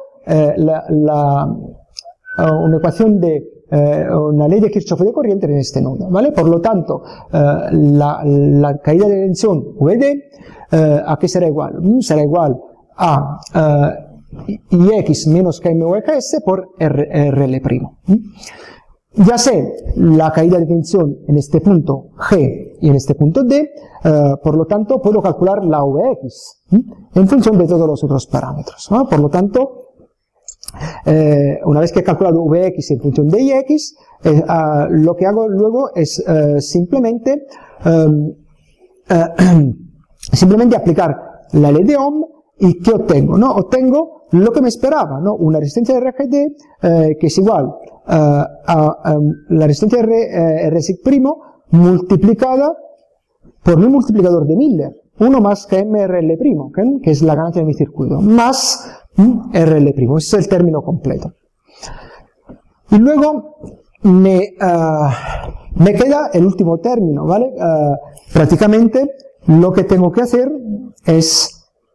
Speaker 1: una ecuación una ley de Kirchhoff de corriente en este nodo, ¿vale? Por lo tanto, la caída de tensión VD, ¿a qué será igual? Será igual a IX menos GMVGS por RL'. Ya sé la caída de tensión en este punto G y en este punto D, por lo tanto puedo calcular la Vx en función de todos los otros parámetros, ¿no? Por lo tanto, una vez que he calculado Vx en función de Ix, lo que hago luego es simplemente aplicar la ley de Ohm. ¿Y qué obtengo? ¿No? Obtengo lo que me esperaba, ¿no? Una resistencia de RGD que es igual a la resistencia R' multiplicada por mi multiplicador de Miller, 1 más GMRL', que es la ganancia de mi circuito, más RL'. Ese es el término completo. Y luego me queda el último término, ¿vale? Prácticamente lo que tengo que hacer es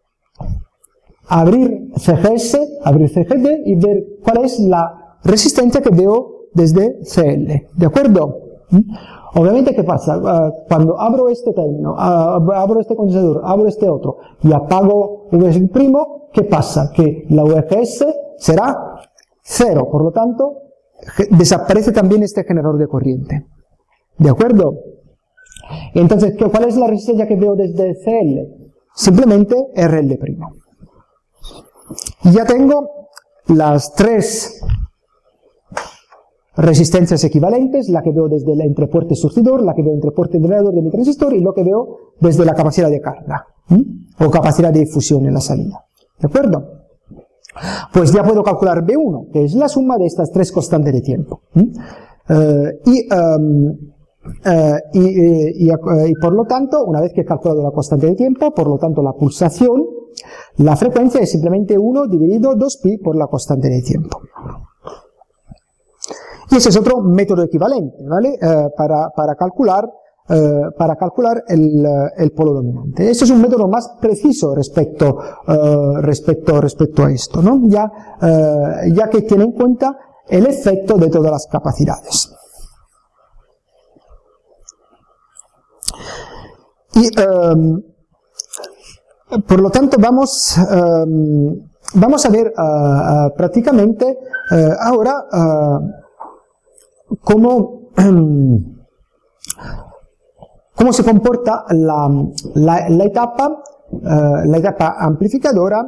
Speaker 1: abrir CGS, abrir CGD y ver cuál es la resistencia que veo desde CL, ¿de acuerdo? Obviamente, ¿qué pasa? Cuando abro este término, abro este condensador, abro este otro y apago Vx', ¿qué pasa? Que la VGS será 0. Por lo tanto, desaparece también este generador de corriente. ¿De acuerdo? Entonces, ¿cuál es la resistencia que veo desde CL? Simplemente RL'. Y ya tengo las tres resistencias equivalentes, la que veo desde el entrepuente surtidor, la que veo entre puerto generador de mi transistor y lo que veo desde la capacidad de carga o capacidad de difusión en la salida. ¿De acuerdo? Pues ya puedo calcular B1, que es la suma de estas tres constantes de tiempo. Y por lo tanto, una vez que he calculado la constante de tiempo, por lo tanto la pulsación, la frecuencia es simplemente 1 dividido 2pi por la constante de tiempo. Y ese es otro método equivalente, ¿vale? Para calcular el polo dominante. Este es un método más preciso respecto a esto, ¿no? Ya que tiene en cuenta el efecto de todas las capacidades. Y por lo tanto vamos a ver prácticamente ahora cómo se comporta la etapa amplificadora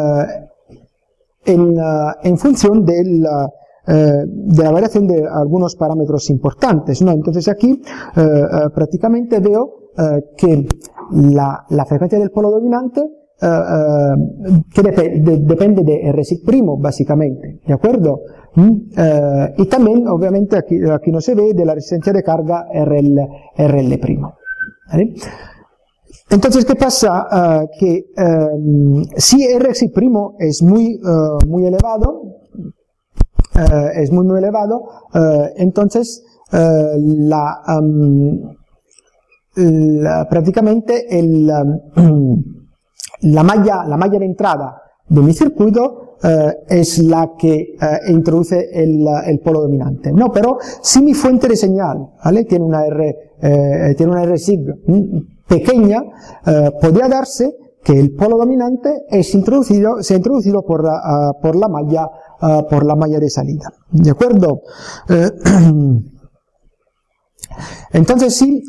Speaker 1: en función de la variación de algunos parámetros importantes, ¿no? Entonces aquí prácticamente veo que la frecuencia del polo dominante que depende de R' básicamente, ¿de acuerdo? Y también obviamente aquí no se ve de la resistencia de carga RL'. ¿Vale? Entonces, ¿qué pasa? Que si R' es muy elevado, entonces prácticamente la malla de entrada de mi circuito es la que introduce el polo dominante. No, pero si mi fuente de señal, ¿vale? tiene una R-sig pequeña, podría darse que el polo dominante se ha introducido por la malla de salida. ¿De acuerdo? Entonces sí,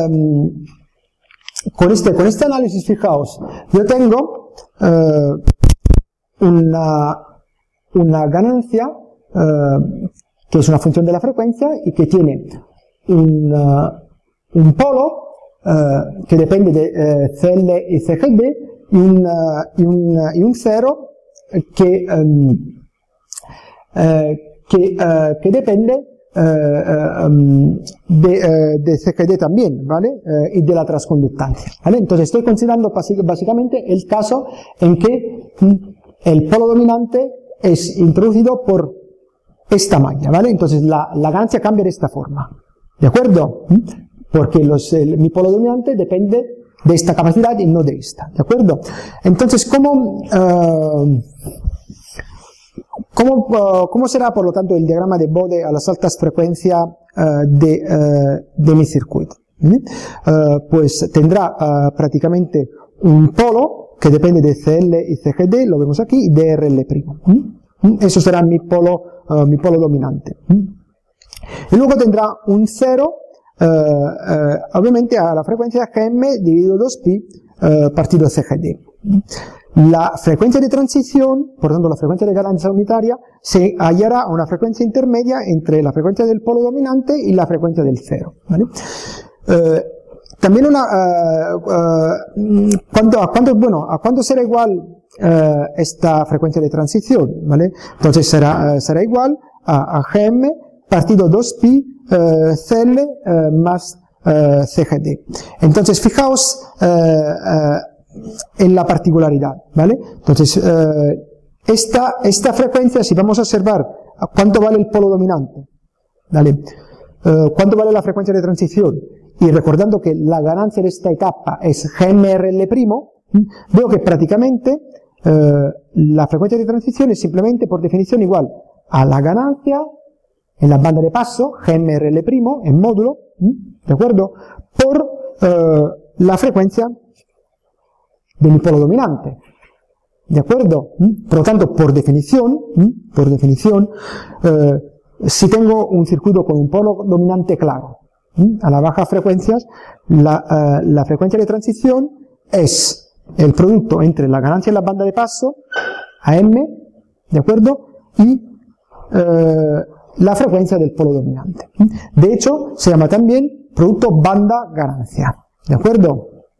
Speaker 1: con este análisis, fijaos, yo tengo una ganancia que es una función de la frecuencia y que tiene un polo que depende de CL y CGD y un cero que depende de CGD también, ¿vale? Y de la transconductancia, ¿vale? Entonces estoy considerando básicamente el caso en que el polo dominante es introducido por esta malla, ¿vale? Entonces la ganancia cambia de esta forma, ¿de acuerdo? Porque mi polo dominante depende de esta capacidad y no de esta, ¿de acuerdo? Entonces, ¿cómo será, por lo tanto, el diagrama de Bode a las altas frecuencias de mi circuito? Pues tendrá prácticamente un polo que depende de CL y CGD, lo vemos aquí, y de RL'. Eso será mi polo dominante. Y luego tendrá un cero, obviamente a la frecuencia Gm dividido 2pi partido CGD. La frecuencia de transición, por tanto la frecuencia de ganancia unitaria, se hallará a una frecuencia intermedia entre la frecuencia del polo dominante y la frecuencia del cero, ¿vale? También ¿a cuánto será igual esta frecuencia de transición? ¿Vale? Entonces será igual a Gm partido 2pi CL más CGD. Entonces fijaos en la particularidad, ¿vale? Entonces esta frecuencia, si vamos a observar cuánto vale el polo dominante, ¿vale? Cuánto vale la frecuencia de transición, y recordando que la ganancia de esta etapa es GMRL', veo que prácticamente la frecuencia de transición es simplemente por definición igual a la ganancia en la banda de paso, GMRL' en módulo, ¿de acuerdo? Por la frecuencia de mi polo dominante, ¿de acuerdo? Por lo tanto, por definición, si tengo un circuito con un polo dominante claro, a las bajas frecuencias, la frecuencia de transición es el producto entre la ganancia en la banda de paso, AM, ¿de acuerdo? Y la frecuencia del polo dominante. De hecho, se llama también producto banda-ganancia, ¿de acuerdo?